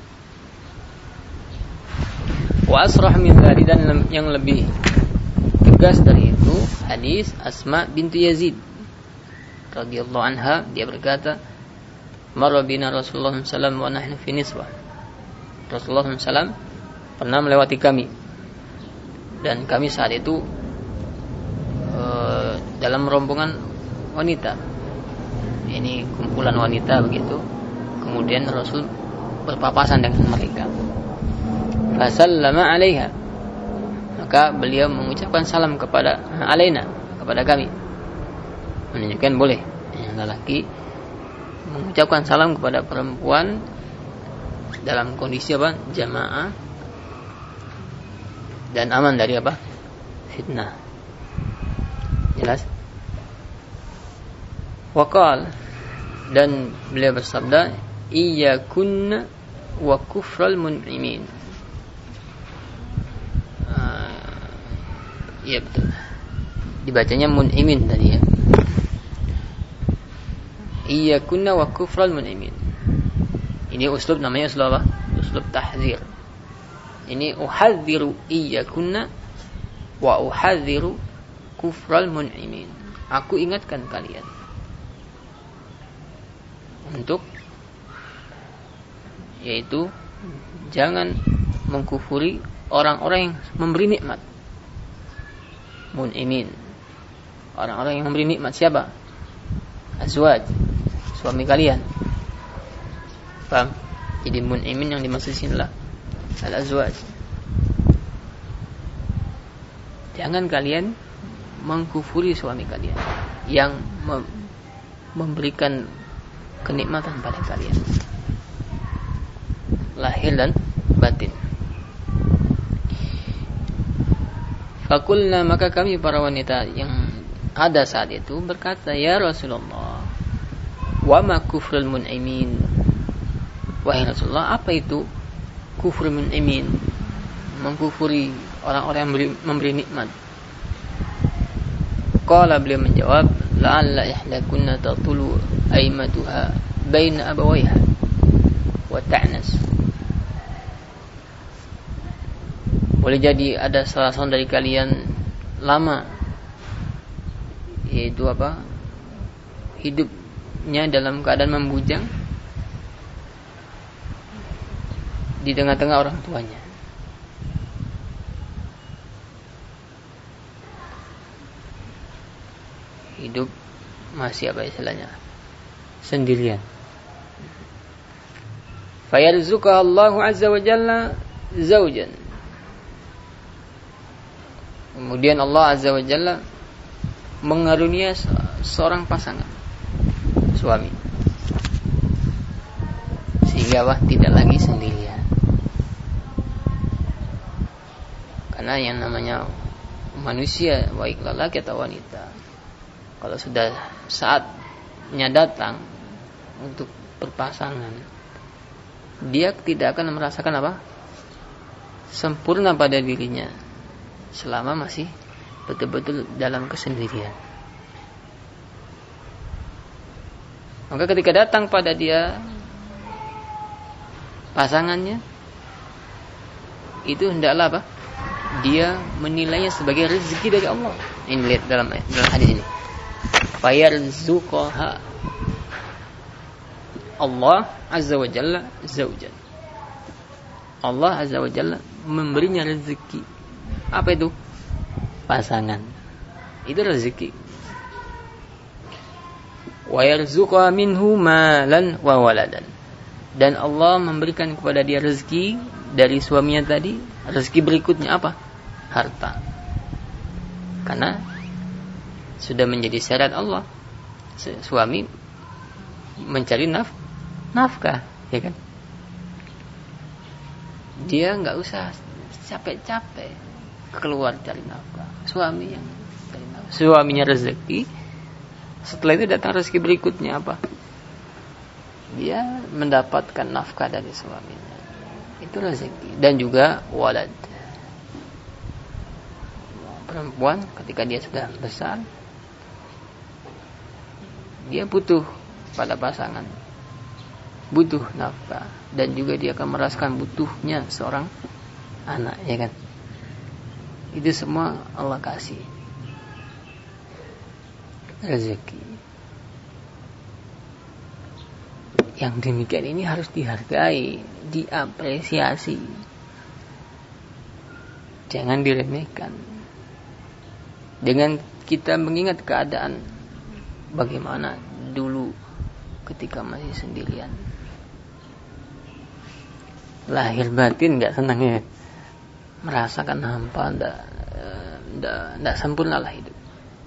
Wa asrah min dzalik, dan yang lebih tegas dari itu hadis Asma bintu Yazid radhiyallahu anha, dia berkata, marra bina Rasulullah sallallahu alaihi wasallam wa nahnu fi nisbah. Rasulullah sallallahu alaihi wasallam pernah melewati kami dan kami saat itu e, dalam rombongan wanita. Ini kumpulan wanita begitu. Kemudian Rasul berpapasan dengan mereka. Fasallama 'alaiha. Maka beliau mengucapkan salam kepada alaina, kepada kami. Menunjukkan boleh yang lelaki mengucapkan salam kepada perempuan dalam kondisi apa? Jamaah dan aman dari apa? Fitnah. Jelas? Waqal, dan beliau bersabda, iyyakunna wa kufral mun'imin. Uh, iya betul. Dibacanya mun'imin tadi ya. Iyyakunna wa kufral mun'imin. Ini uslub, namanya uslub apa? Uslub tahzir. Ini uhadziru iyyakunna wa uhadziru kufral mun'imin. Aku ingatkan kalian untuk, yaitu jangan mengkufuri orang-orang yang memberi nikmat. Mun'imin, orang-orang yang memberi nikmat siapa? Azwaj, suami kalian. Paham? Jadi mun'imin yang dimaksud sinilah al-azwaj. Jangan kalian mengkufuri suami kalian yang mem- memberikan kenikmatan pada kalian, lahir dan batin. Fakulna, maka kami para wanita yang ada saat itu berkata, ya Rasulullah, wa ma kufrul mun'imin. Wahai Rasulullah, apa itu kufrul mun'imin? Mengkufuri orang-orang yang memberi, memberi nikmat. Qala, beliau menjawab, la'alla ihlakunna tatulu aimatuha baina abawaiha wa ta'nas. Boleh jadi ada salah seorang dari kalian lama, yaitu apa? Hidupnya dalam keadaan membujang di tengah-tengah orang tuanya. Hidup masih apa istilahnya? Sendirian. Fayarzuqa Allahu azza wa jalla zaujan. Kemudian Allah azza wa jalla mengarunia seorang pasangan, suami, sehingga wah tidak lagi sendirian. Karena yang namanya manusia, baik lelaki atau wanita, kalau sudah saatnya datang untuk berpasangan, dia tidak akan merasakan apa? Sempurna pada dirinya selama masih betul-betul dalam kesendirian. Maka ketika datang pada dia pasangannya, itu hendaklah apa? Dia menilainya sebagai rezeki dari Allah. Ini lihat dalam dalam hadis ini. Fayarzuqaha Allah azza wa jalla zaujan. Allah azza wa jalla memberinya rezeki. Apa itu? Pasangan. Itu rezeki. Wa yarzuqa minhu malan wa waladan. Dan Allah memberikan kepada dia rezeki dari suaminya tadi, rezeki berikutnya apa? Harta. Karena sudah menjadi syarat Allah, suami mencari naf nafkah, ya kan? Dia nggak usah capek-capek keluar cari nafkah. Suami yang cari nafkah. Suaminya rezeki. Setelah itu datang rezeki berikutnya apa? Dia mendapatkan nafkah dari suaminya. Itu rezeki. Dan juga walad. Perempuan ketika dia sudah besar, dia butuh pada pasangan, butuh nafkah, dan juga dia akan merasakan butuhnya seorang anak, ya kan? Itu semua Allah kasih rezeki. Yang demikian ini harus dihargai, diapresiasi, jangan diremehkan. Dengan kita mengingat keadaan bagaimana dulu ketika masih sendirian, lahir batin nggak senang ya, merasakan hampa, ndak ndak ndak sempurna lah hidup.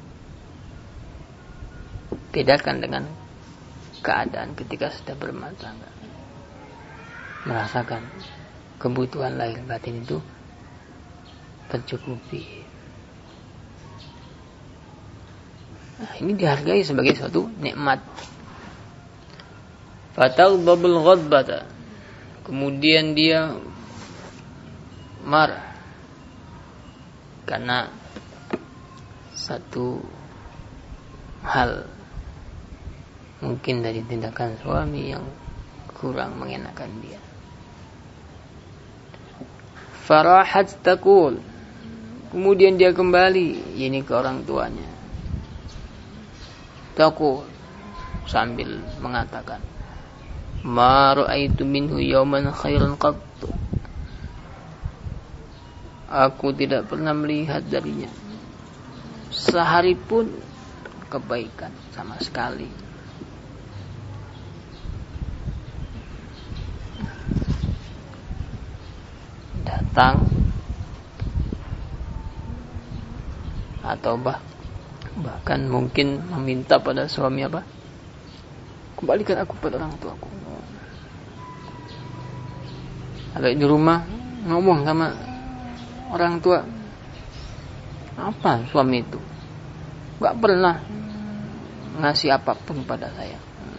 Bedakan dengan keadaan ketika sudah berumah tangga, merasakan kebutuhan lahir batin itu tercukupi. Nah, ini dihargai sebagai suatu nikmat. Fataghdabul ghadbata, kemudian dia marah karena satu hal, mungkin dari tindakan suami yang kurang mengenakan dia. Farahat taqul, kemudian dia kembali ini ke orang tuanya. Taqul, sambil mengatakan, ma ra'aitu minhu yawman khairan qattu, aku tidak pernah melihat darinya sehari pun kebaikan sama sekali. Datang atau bah, bahkan mungkin meminta pada suami apa? Kembalikan aku pada orang tuaku. Kalau di rumah ngomong sama orang tua, apa suami itu? Gak pernah ngasih apapun pada saya.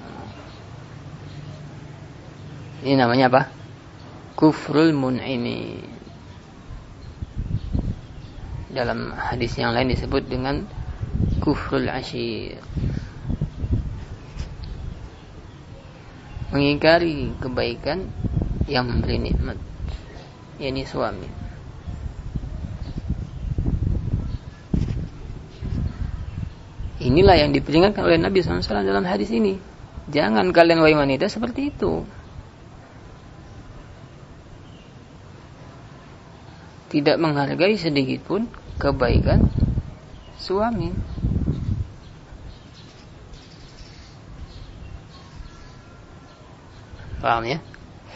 Ini namanya apa? Kufrul mun'imi. Dalam hadis yang lain disebut dengan kufrul asyir, mengingkari kebaikan yang memberi nikmat, yakni suami. Inilah yang diperingatkan oleh Nabi shallallahu alaihi wasallam dalam hadis ini. Jangan kalian wahai wanita seperti itu. Tidak menghargai sedikit pun kebaikan suami. Paham ya?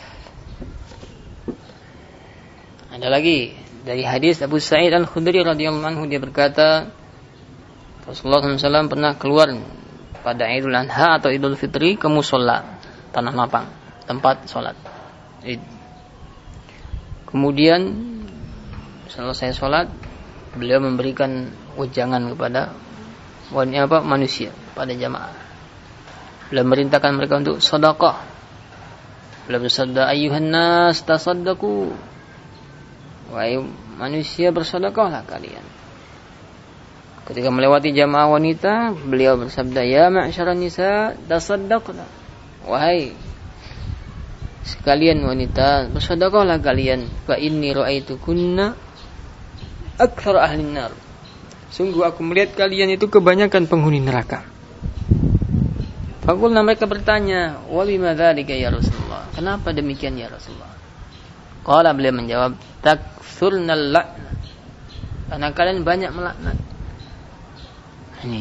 Ada lagi dari hadis Abu Sa'id Al-Khudri radhiyallahu anhu, dia berkata, Rasulullah shallallahu alaihi wasallam pernah keluar pada Idul Adha atau Idul Fitri ke musholla, tanah lapang, tempat sholat Id. Kemudian selesai sholat, beliau memberikan wejangan kepada wanita apa manusia, pada jamaah. Beliau merintahkan mereka untuk sedekah. Beliau bersabda, ayyuhan nas tasaddaqu, wahai manusia bersedekahlah kalian. Ketika melewati jamaah wanita, beliau bersabda, ya ma'syaran nisa tasaddaqna, wahai sekalian wanita bersedekahlah kalian, fa inni ra'aitukunna aktsara ahlin nar, sungguh aku melihat kalian itu kebanyakan penghuni neraka. Fakulna, mereka bertanya, wa bima dzalika ya Rasulullah, kenapa demikian ya Rasulullah? Qala, beliau menjawab, taktsurnal la'na, karena kalian banyak melaknat. Ini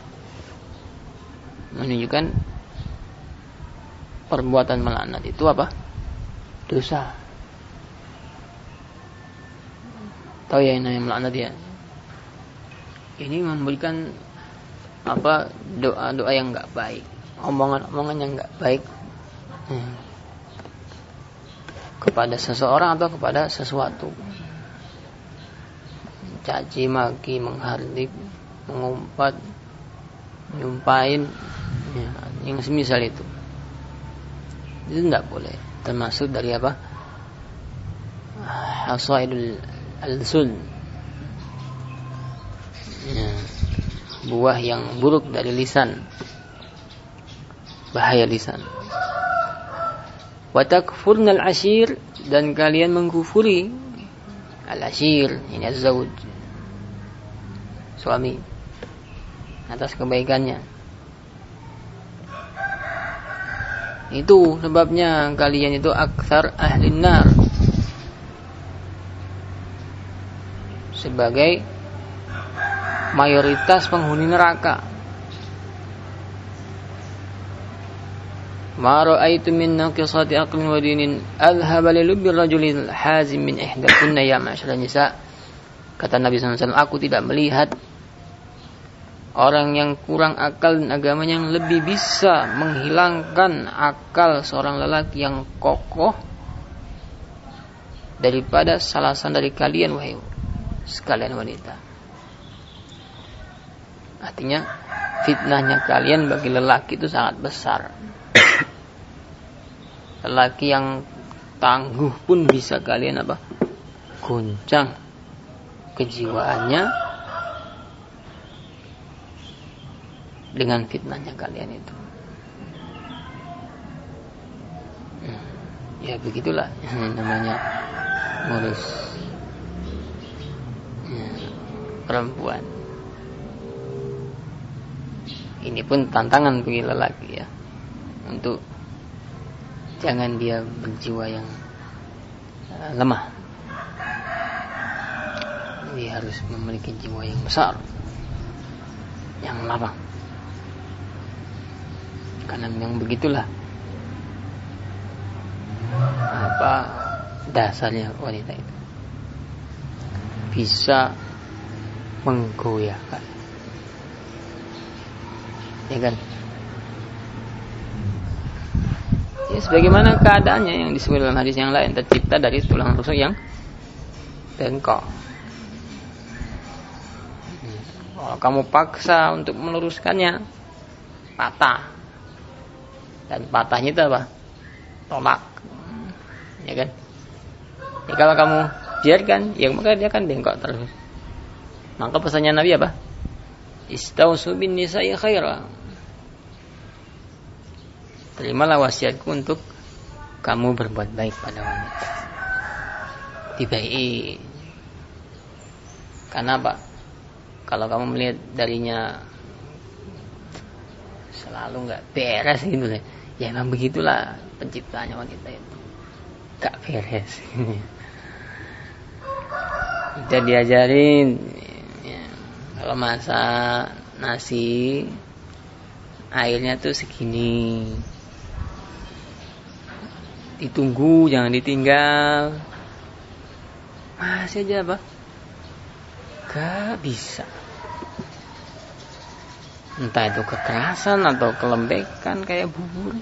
menunjukkan perbuatan melaknat itu apa? Dosa. Tahu ya yang namanya melaknat ya? Ini memberikan apa? Doa-doa yang enggak baik, omongan-omongan yang enggak baik hmm. kepada seseorang atau kepada sesuatu. Caci maki, menghardik, mengumpat, nyumpain, ya, yang semisal itu. Itu tidak boleh. Termasuk dari apa? Hasaidul al-sul, ya, buah yang buruk dari lisan, bahaya lisan. Wa takfurnal ashir, dan kalian mengkufuri al-ashir, ini az-zawj, suami atas kebaikannya. Itu sebabnya kalian itu aktsar ahlin nar, sebagai mayoritas penghuni neraka. Ma ra'aitu min naqisati aqlin wa dinin adhhaba li lubbi rajulil hazim min ihdakunna ya ma'syaral nisa. Kata Nabi sallallahu alaihi wasallam, aku tidak melihat orang yang kurang akal dan agamanya yang lebih bisa menghilangkan akal seorang lelaki yang kokoh daripada salasan dari kalian wahai sekalian wanita. Artinya fitnahnya kalian bagi lelaki itu sangat besar. Lelaki yang tangguh pun bisa kalian apa? Goncang kejiwaannya dengan fitnahnya kalian itu. Ya begitulah namanya ngurus ya, perempuan. Ini pun tantangan bagi lelaki ya, untuk jangan dia berjiwa yang uh, lemah. Dia harus memiliki jiwa yang besar, yang lapang. Karena memang begitulah apa dasarnya wanita itu, bisa menggoyahkan, ya kan? Ya, sebagaimana keadaannya yang disebut dalam hadis yang lain, tercipta dari tulang rusuk yang bengkok. Kalau kamu paksa untuk meluruskannya, patah. Dan patahnya itu apa? Tolak. Ya kan? Ya, kalau kamu biarkan, ya maka dia akan bengkok terus. Maka pesannya Nabi apa? Istausu bin nisa'i khaira. Terimalah wasiatku untuk kamu berbuat baik pada wanita. Dibaik. Karena apa? Kalau kamu melihat darinya selalu nggak beres gitu deh, ya memang begitulah penciptanya wanita itu, nggak beres. Kita diajarin ya, kalau masak nasi airnya tuh segini, ditunggu jangan ditinggal. Masih aja apa? Gak bisa. Entah itu kekerasan atau kelembekan kayak bubur.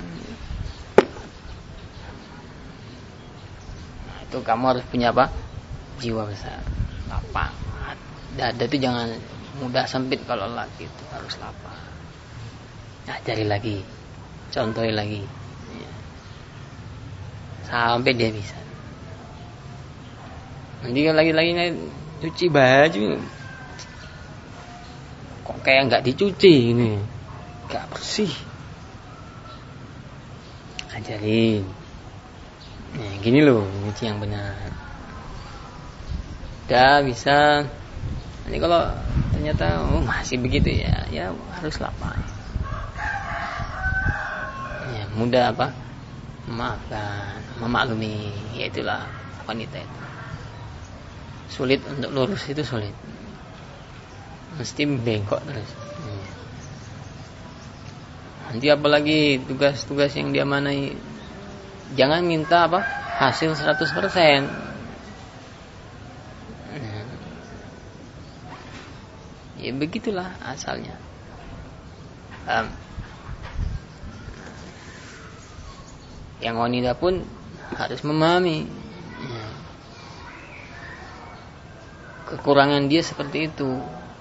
Nah, itu kamu harus punya apa? Jiwa besar, lapang. Dada itu jangan mudah sempit kalau laki itu, harus lapang. Ajari lagi, contohin lagi, sampai dia bisa. Nanti kan lagi-lagi cuci baju kok kayak nggak dicuci ini, nggak bersih. Ajarin, nah, gini loh nyuci yang benar. Udah bisa. Nanti kalau ternyata oh, masih begitu ya, ya harus lapang. Ya, mudah apa? Memaafkan, memaklumi. Ya itulah wanita itu. Sulit untuk lurus itu sulit, mesti bengkok terus. Nanti apalagi tugas-tugas yang dia manai, jangan minta apa hasil seratus persen. Ya begitulah asalnya. um, Yang wanita pun harus memahami kekurangan dia seperti itu,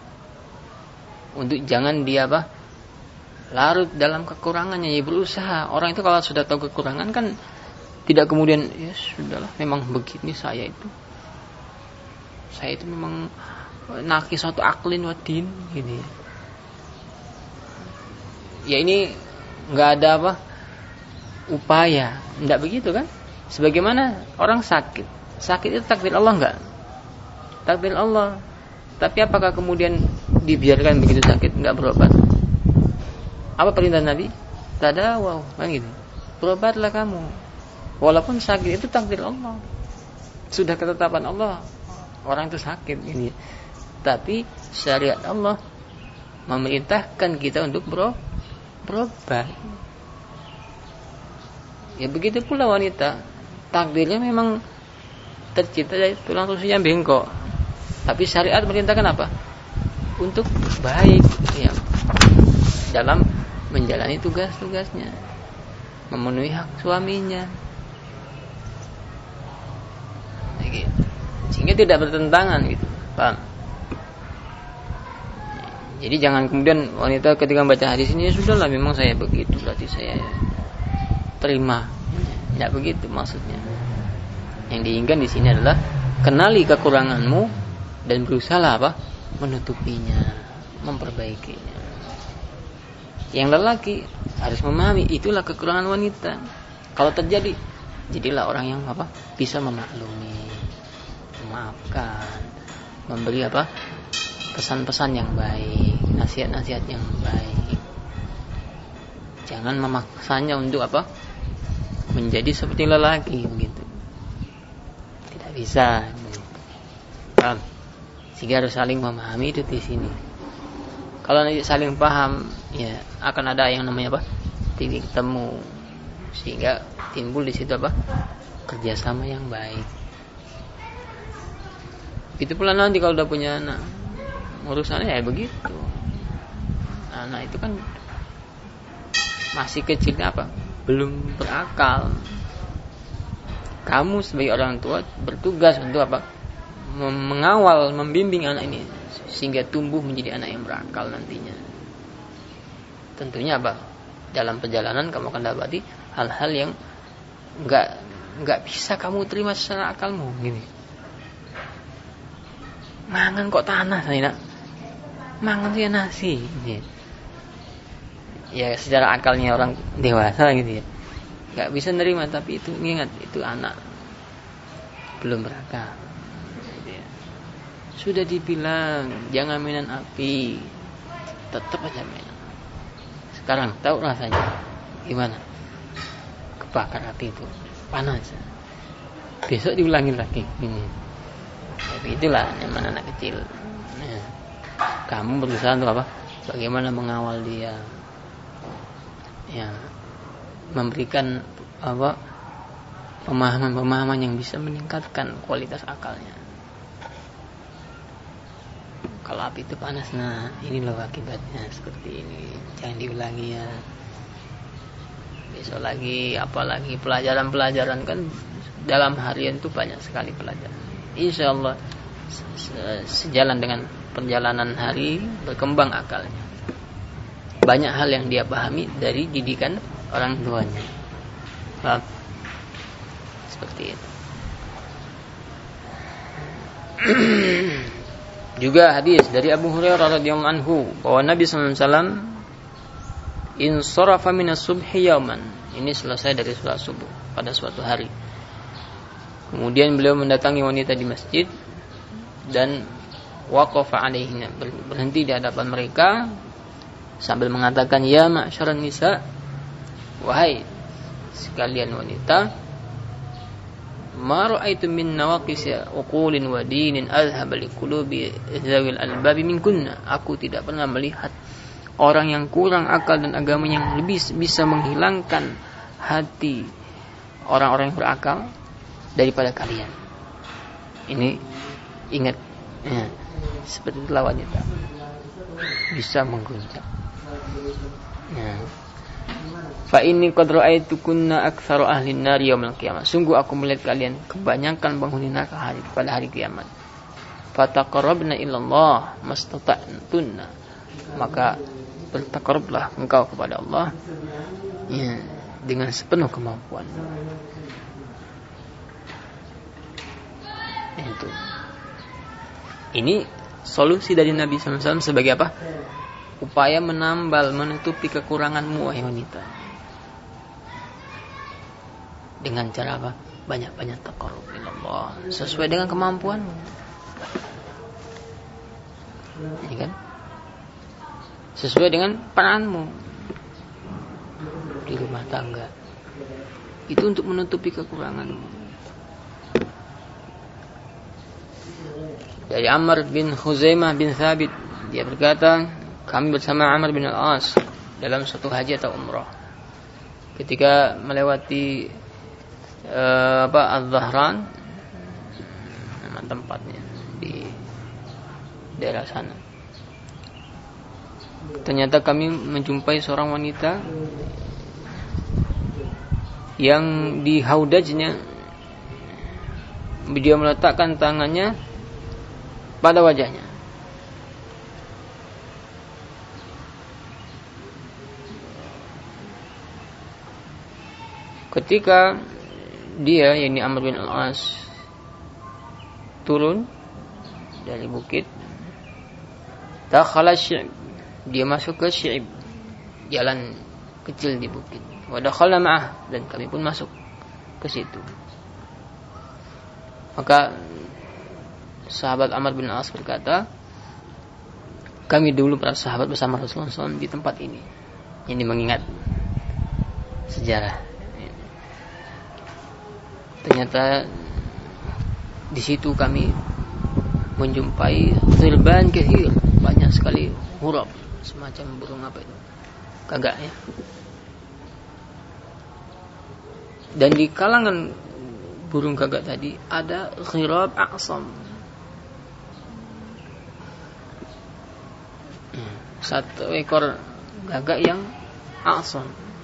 untuk jangan dia apa larut dalam kekurangannya. Ya berusaha. Orang itu kalau sudah tahu kekurangan kan tidak kemudian ya sudahlah memang begini saya itu saya itu memang nakis suatu aklin wadin gini. Ya ini nggak ada apa upaya, nggak begitu kan? Sebagaimana orang sakit, sakit itu takdir Allah nggak? Takdir Allah. Tapi apakah kemudian dibiarkan begitu sakit nggak berobat? Apa perintah Nabi? Tadawaw, kan gitu. Berobatlah kamu. Walaupun sakit itu takdir Allah. Sudah ketetapan Allah. Orang itu sakit ini. Tapi syariat Allah memerintahkan kita untuk bero, berobat. Ya begitu pula wanita. Takdirnya memang tercipta dari tulang rusuknya bengkok. Tapi syariat merintahkan apa? Untuk baik ya, dalam menjalani tugas-tugasnya, memenuhi hak suaminya. Gitu. Sehingga tidak bertentangan gitu. Paham? Jadi jangan kemudian wanita ketika baca hadis ini, ya sudahlah memang saya begitu, berarti saya terima. Tidak begitu maksudnya. Yang diinginkan di sini adalah kenali kekuranganmu dan berusaha apa? Menutupinya, memperbaikinya. Yang lelaki harus memahami itulah kekurangan wanita. Kalau terjadi, jadilah orang yang apa? Bisa memaklumi, memaafkan, memberi apa? Pesan-pesan yang baik, nasihat-nasihat yang baik. Jangan memaksanya untuk apa? Menjadi seperti lelaki begitu. Tidak bisa. Paham? Sehingga harus saling memahami itu di sini. Kalau nanti saling paham, ya akan ada yang namanya apa? Titik temu, sehingga timbul di situ apa? Kerjasama yang baik. Itu pula nanti kalau udah punya anak, urusannya ya begitu. Anak itu kan masih kecilnya apa? Belum berakal. Kamu sebagai orang tua bertugas untuk apa? Mengawal, membimbing anak ini sehingga tumbuh menjadi anak yang berakal nantinya. Tentunya apa? Dalam perjalanan kamu akan dapati hal-hal yang enggak enggak bisa kamu terima secara akalmu gini. Mangan kok tanah saya nak. Mangan dia nasi gitu. Ya secara akalnya orang dewasa gitu ya. Enggak bisa nerima, tapi itu ingat itu anak belum berakal. Sudah dibilang jangan mainan api, tetap aja mainan. Sekarang tahu rasanya gimana? Kebakar api itu panas. Besok diulangin lagi ini. Tapi itulah namanya anak kecil. Nah, kamu berusaha untuk apa? Bagaimana mengawal dia? Ya, memberikan apa? Pemahaman-pemahaman yang bisa meningkatkan kualitas akalnya. Kalau api itu panas, nah ini loh akibatnya seperti ini. Jangan diulangi ya. Besok lagi, apalagi pelajaran-pelajaran kan dalam harian itu banyak sekali pelajaran. Insya Allah sejalan dengan perjalanan hari berkembang akalnya. Banyak hal yang dia pahami dari didikan orang tuanya. Paham? Seperti itu. Juga hadis dari Abu Hurairah radhiyallahu anhu bahwa Nabi sallallahu alaihi wasallam insarafa minas subhi yauman. Ini selesai dari salat subuh pada suatu hari. Kemudian beliau mendatangi wanita di masjid dan waqafa alaihinna, berhenti di hadapan mereka sambil mengatakan, ya ma'syaran nisa, wahai sekalian wanita, ma ra'aitu min nawaqis uqulin wa dinin azhab li qulubi zawil albabi minkunna. Aku tidak pernah melihat orang yang kurang akal dan agama yang lebih bisa menghilangkan hati orang-orang yang berakal daripada kalian. Ini ingat ya, seperti itulah wanita bisa mengguncang ya. Fa inni qad ra'aitukunna aktsaru ahli an-nar yaumil qiyamah. Sungguh aku melihat kalian kebanyakan penghuni neraka hari pada hari kiamat. Fataqarrabna ilallah mastata'tunna. Maka bertakarrublah engkau kepada Allah ya, dengan sepenuh kemampuan. Itu. Ini solusi dari Nabi sallallahu alaihi wasallam sebagai apa? Upaya menambal, menutupi kekuranganmu wahai wanita. Dengan cara apa? Banyak-banyak taqarrub ilallah sesuai dengan kemampuanmu. ya kan? Sesuai dengan peranmu di rumah tangga. Itu untuk menutupi kekuranganmu. Dari Amr bin Khuzaimah bin Thabit, dia berkata, kami bersama Amr bin Al-As dalam suatu haji atau umrah. Ketika melewati uh, apa Az-Zahran, nama tempatnya di daerah sana. Ternyata kami menjumpai seorang wanita yang di haudajnya dia meletakkan tangannya pada wajahnya. Ketika dia, yakni Amr bin Al-As, turun dari bukit, dakhala Syi'b, dia masuk ke Syi'b, jalan kecil di bukit. Wa dakhala ma'ah, dan kami pun masuk ke situ. Maka sahabat Amr bin Al-As berkata, kami dulu para sahabat bersama Rasulullah shallallahu alaihi wasallam di tempat ini. Ini mengingat sejarah. Ternyata di situ kami menjumpai ghilban kathir, banyak sekali hurab, semacam burung apa itu, gagak ya. Dan di kalangan burung gagak tadi ada ghirab aqsam, satu ekor gagak yang aqsam,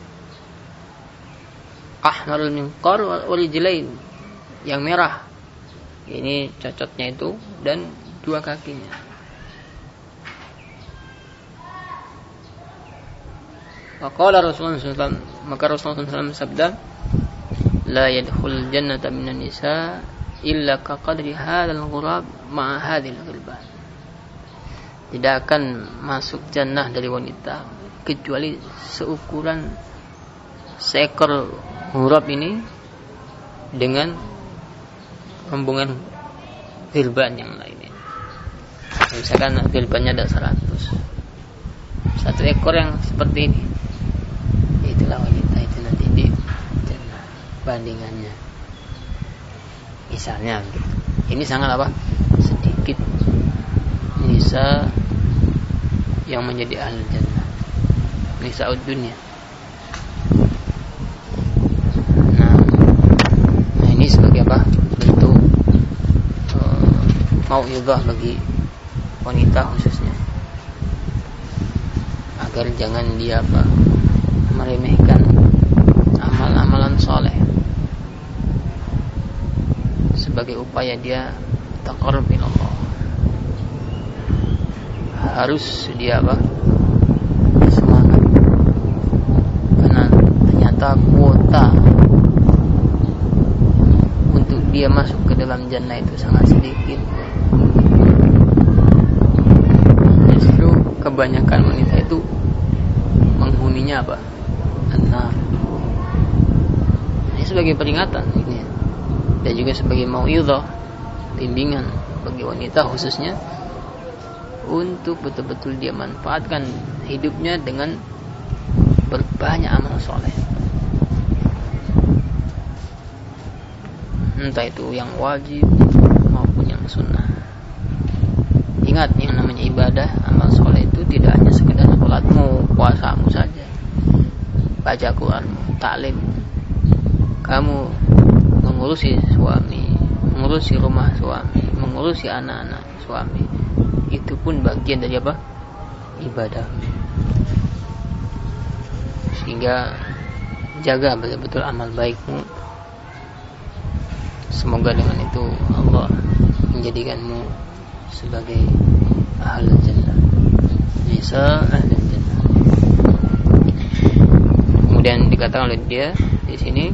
ahmarul minqar wal rijlain, yang merah. Ini cocotnya itu dan dua kakinya. Faqala Rasulullah sallallahu alaihi wasallam, maka Rasulullah sallallahu alaihi wasallam sabda, la yadkhul jannata minan nisa illa ka qadri hadzal ghurab ma hadzal ghilban. Tidak akan masuk jannah dari wanita kecuali seukuran seekor hurab ini dengan rombongan ghilban yang lainnya. Misalkan ghilbannya ada seratus, satu ekor yang seperti ini, itulah wanita itu nanti di jannah bandingannya. Misalnya gitu. Ini sangat apa? Sedikit nisa yang menjadi ahli jannah, nisa dunia. Nah, nah ini sebagai apa? Bentuk uh, mau'izah bagi wanita khususnya, agar jangan dia apa meremehkan amal-amalan soleh sebagai upaya dia taqarrub ila Allah. Harus dia apa semangat, karena ternyata kuota untuk dia masuk ke dalam jannah itu sangat sedikit. Justru kebanyakan wanita itu menghuninya apa? An-nar. Ini sebagai peringatan ini, dan juga sebagai mau'izah, bimbingan bagi wanita khususnya, untuk betul-betul dia manfaatkan hidupnya dengan berbanyak amal soleh, entah itu yang wajib maupun yang sunnah. Ingat, yang namanya ibadah, amal soleh itu tidak hanya sekedar salatmu, puasamu saja, baca Quranmu, taklim, kamu mengurusi suami, mengurusi rumah suami, mengurusi anak-anak suami, itu pun bagian dari apa? Ibadah. Sehingga jaga betul-betul amal baikmu. Semoga dengan itu Allah menjadikanmu sebagai ahli jannah, nisa ahli jannah. Kemudian dikatakan oleh dia di sini,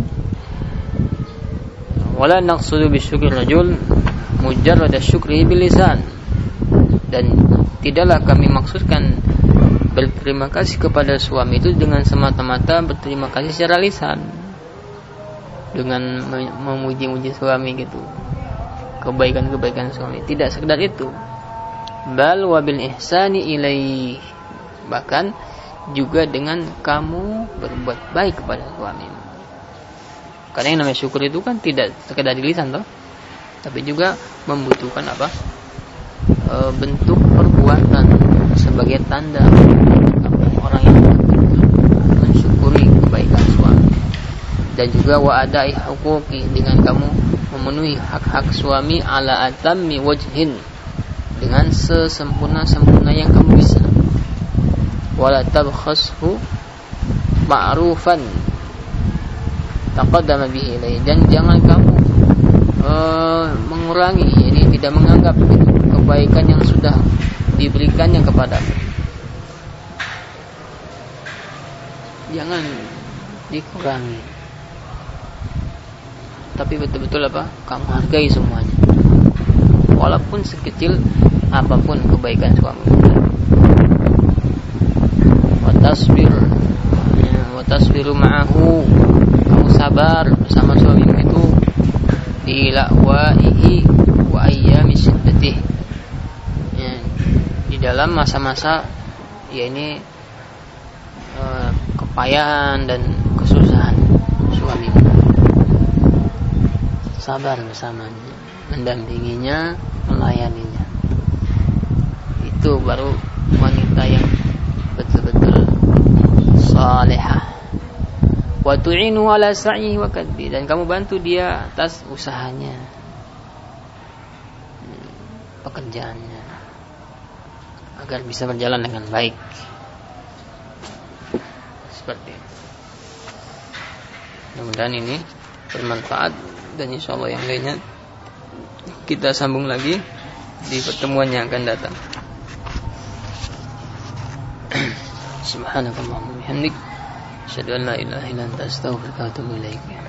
wala naqsudu bisyukri rajul mujarrad syukri bil lisan, dan tidaklah kami maksudkan berterima kasih kepada suami itu dengan semata-mata berterima kasih secara lisan, dengan memuji-muji suami gitu, kebaikan-kebaikan suami. Tidak sekedar itu, bal wa bil ihsani ilaih, bahkan juga dengan kamu berbuat baik kepada suamimu. Karena yang namanya syukur itu kan tidak sekedar di lisan toh, tapi juga membutuhkan apa? E, bentuk perbuatan sebagai tanda kamu orang yang mensyukuri kebaikan suami. Dan juga wa adai huquqi, dengan kamu memenuhi hak-hak suami ala atammi wajhin, dengan sesempurna-sempurna yang kamu bisa. Wala tabkhashu ma'rufan taqaddama bihi ilaihi, dan jangan kamu uh, mengurangi, ini tidak menganggap kebaikan yang sudah diberikannya kepadamu. Jangan dikurangi, tapi betul-betul apa? Kamu hargai semuanya, walaupun sekecil apapun kebaikan suami. Watasbir, ya, watasbiru ma'ahu, kamu sabar bersama suamimu itu di la'waihi wa ayyami syiddatih, ya, di dalam masa-masa ya ini eh, kepayahan dan kesusahan suamimu. Sabar bersamanya, mendampinginya, melayaninya. Itu baru wanita yang betul-betul salihah. Wa tu'inu ala sa'yihi wa kadbi, dan kamu bantu dia atas usahanya, pekerjaannya, agar bisa berjalan dengan baik. Seperti itu. Mudah-mudahan ini bermanfaat, dan insyaallah yang lainnya kita sambung lagi di pertemuan yang akan datang. Subhanakallahumma wa bihamdik, asyhadu an la ilaha illa anta, astaghfiruka wa atubu ilaik.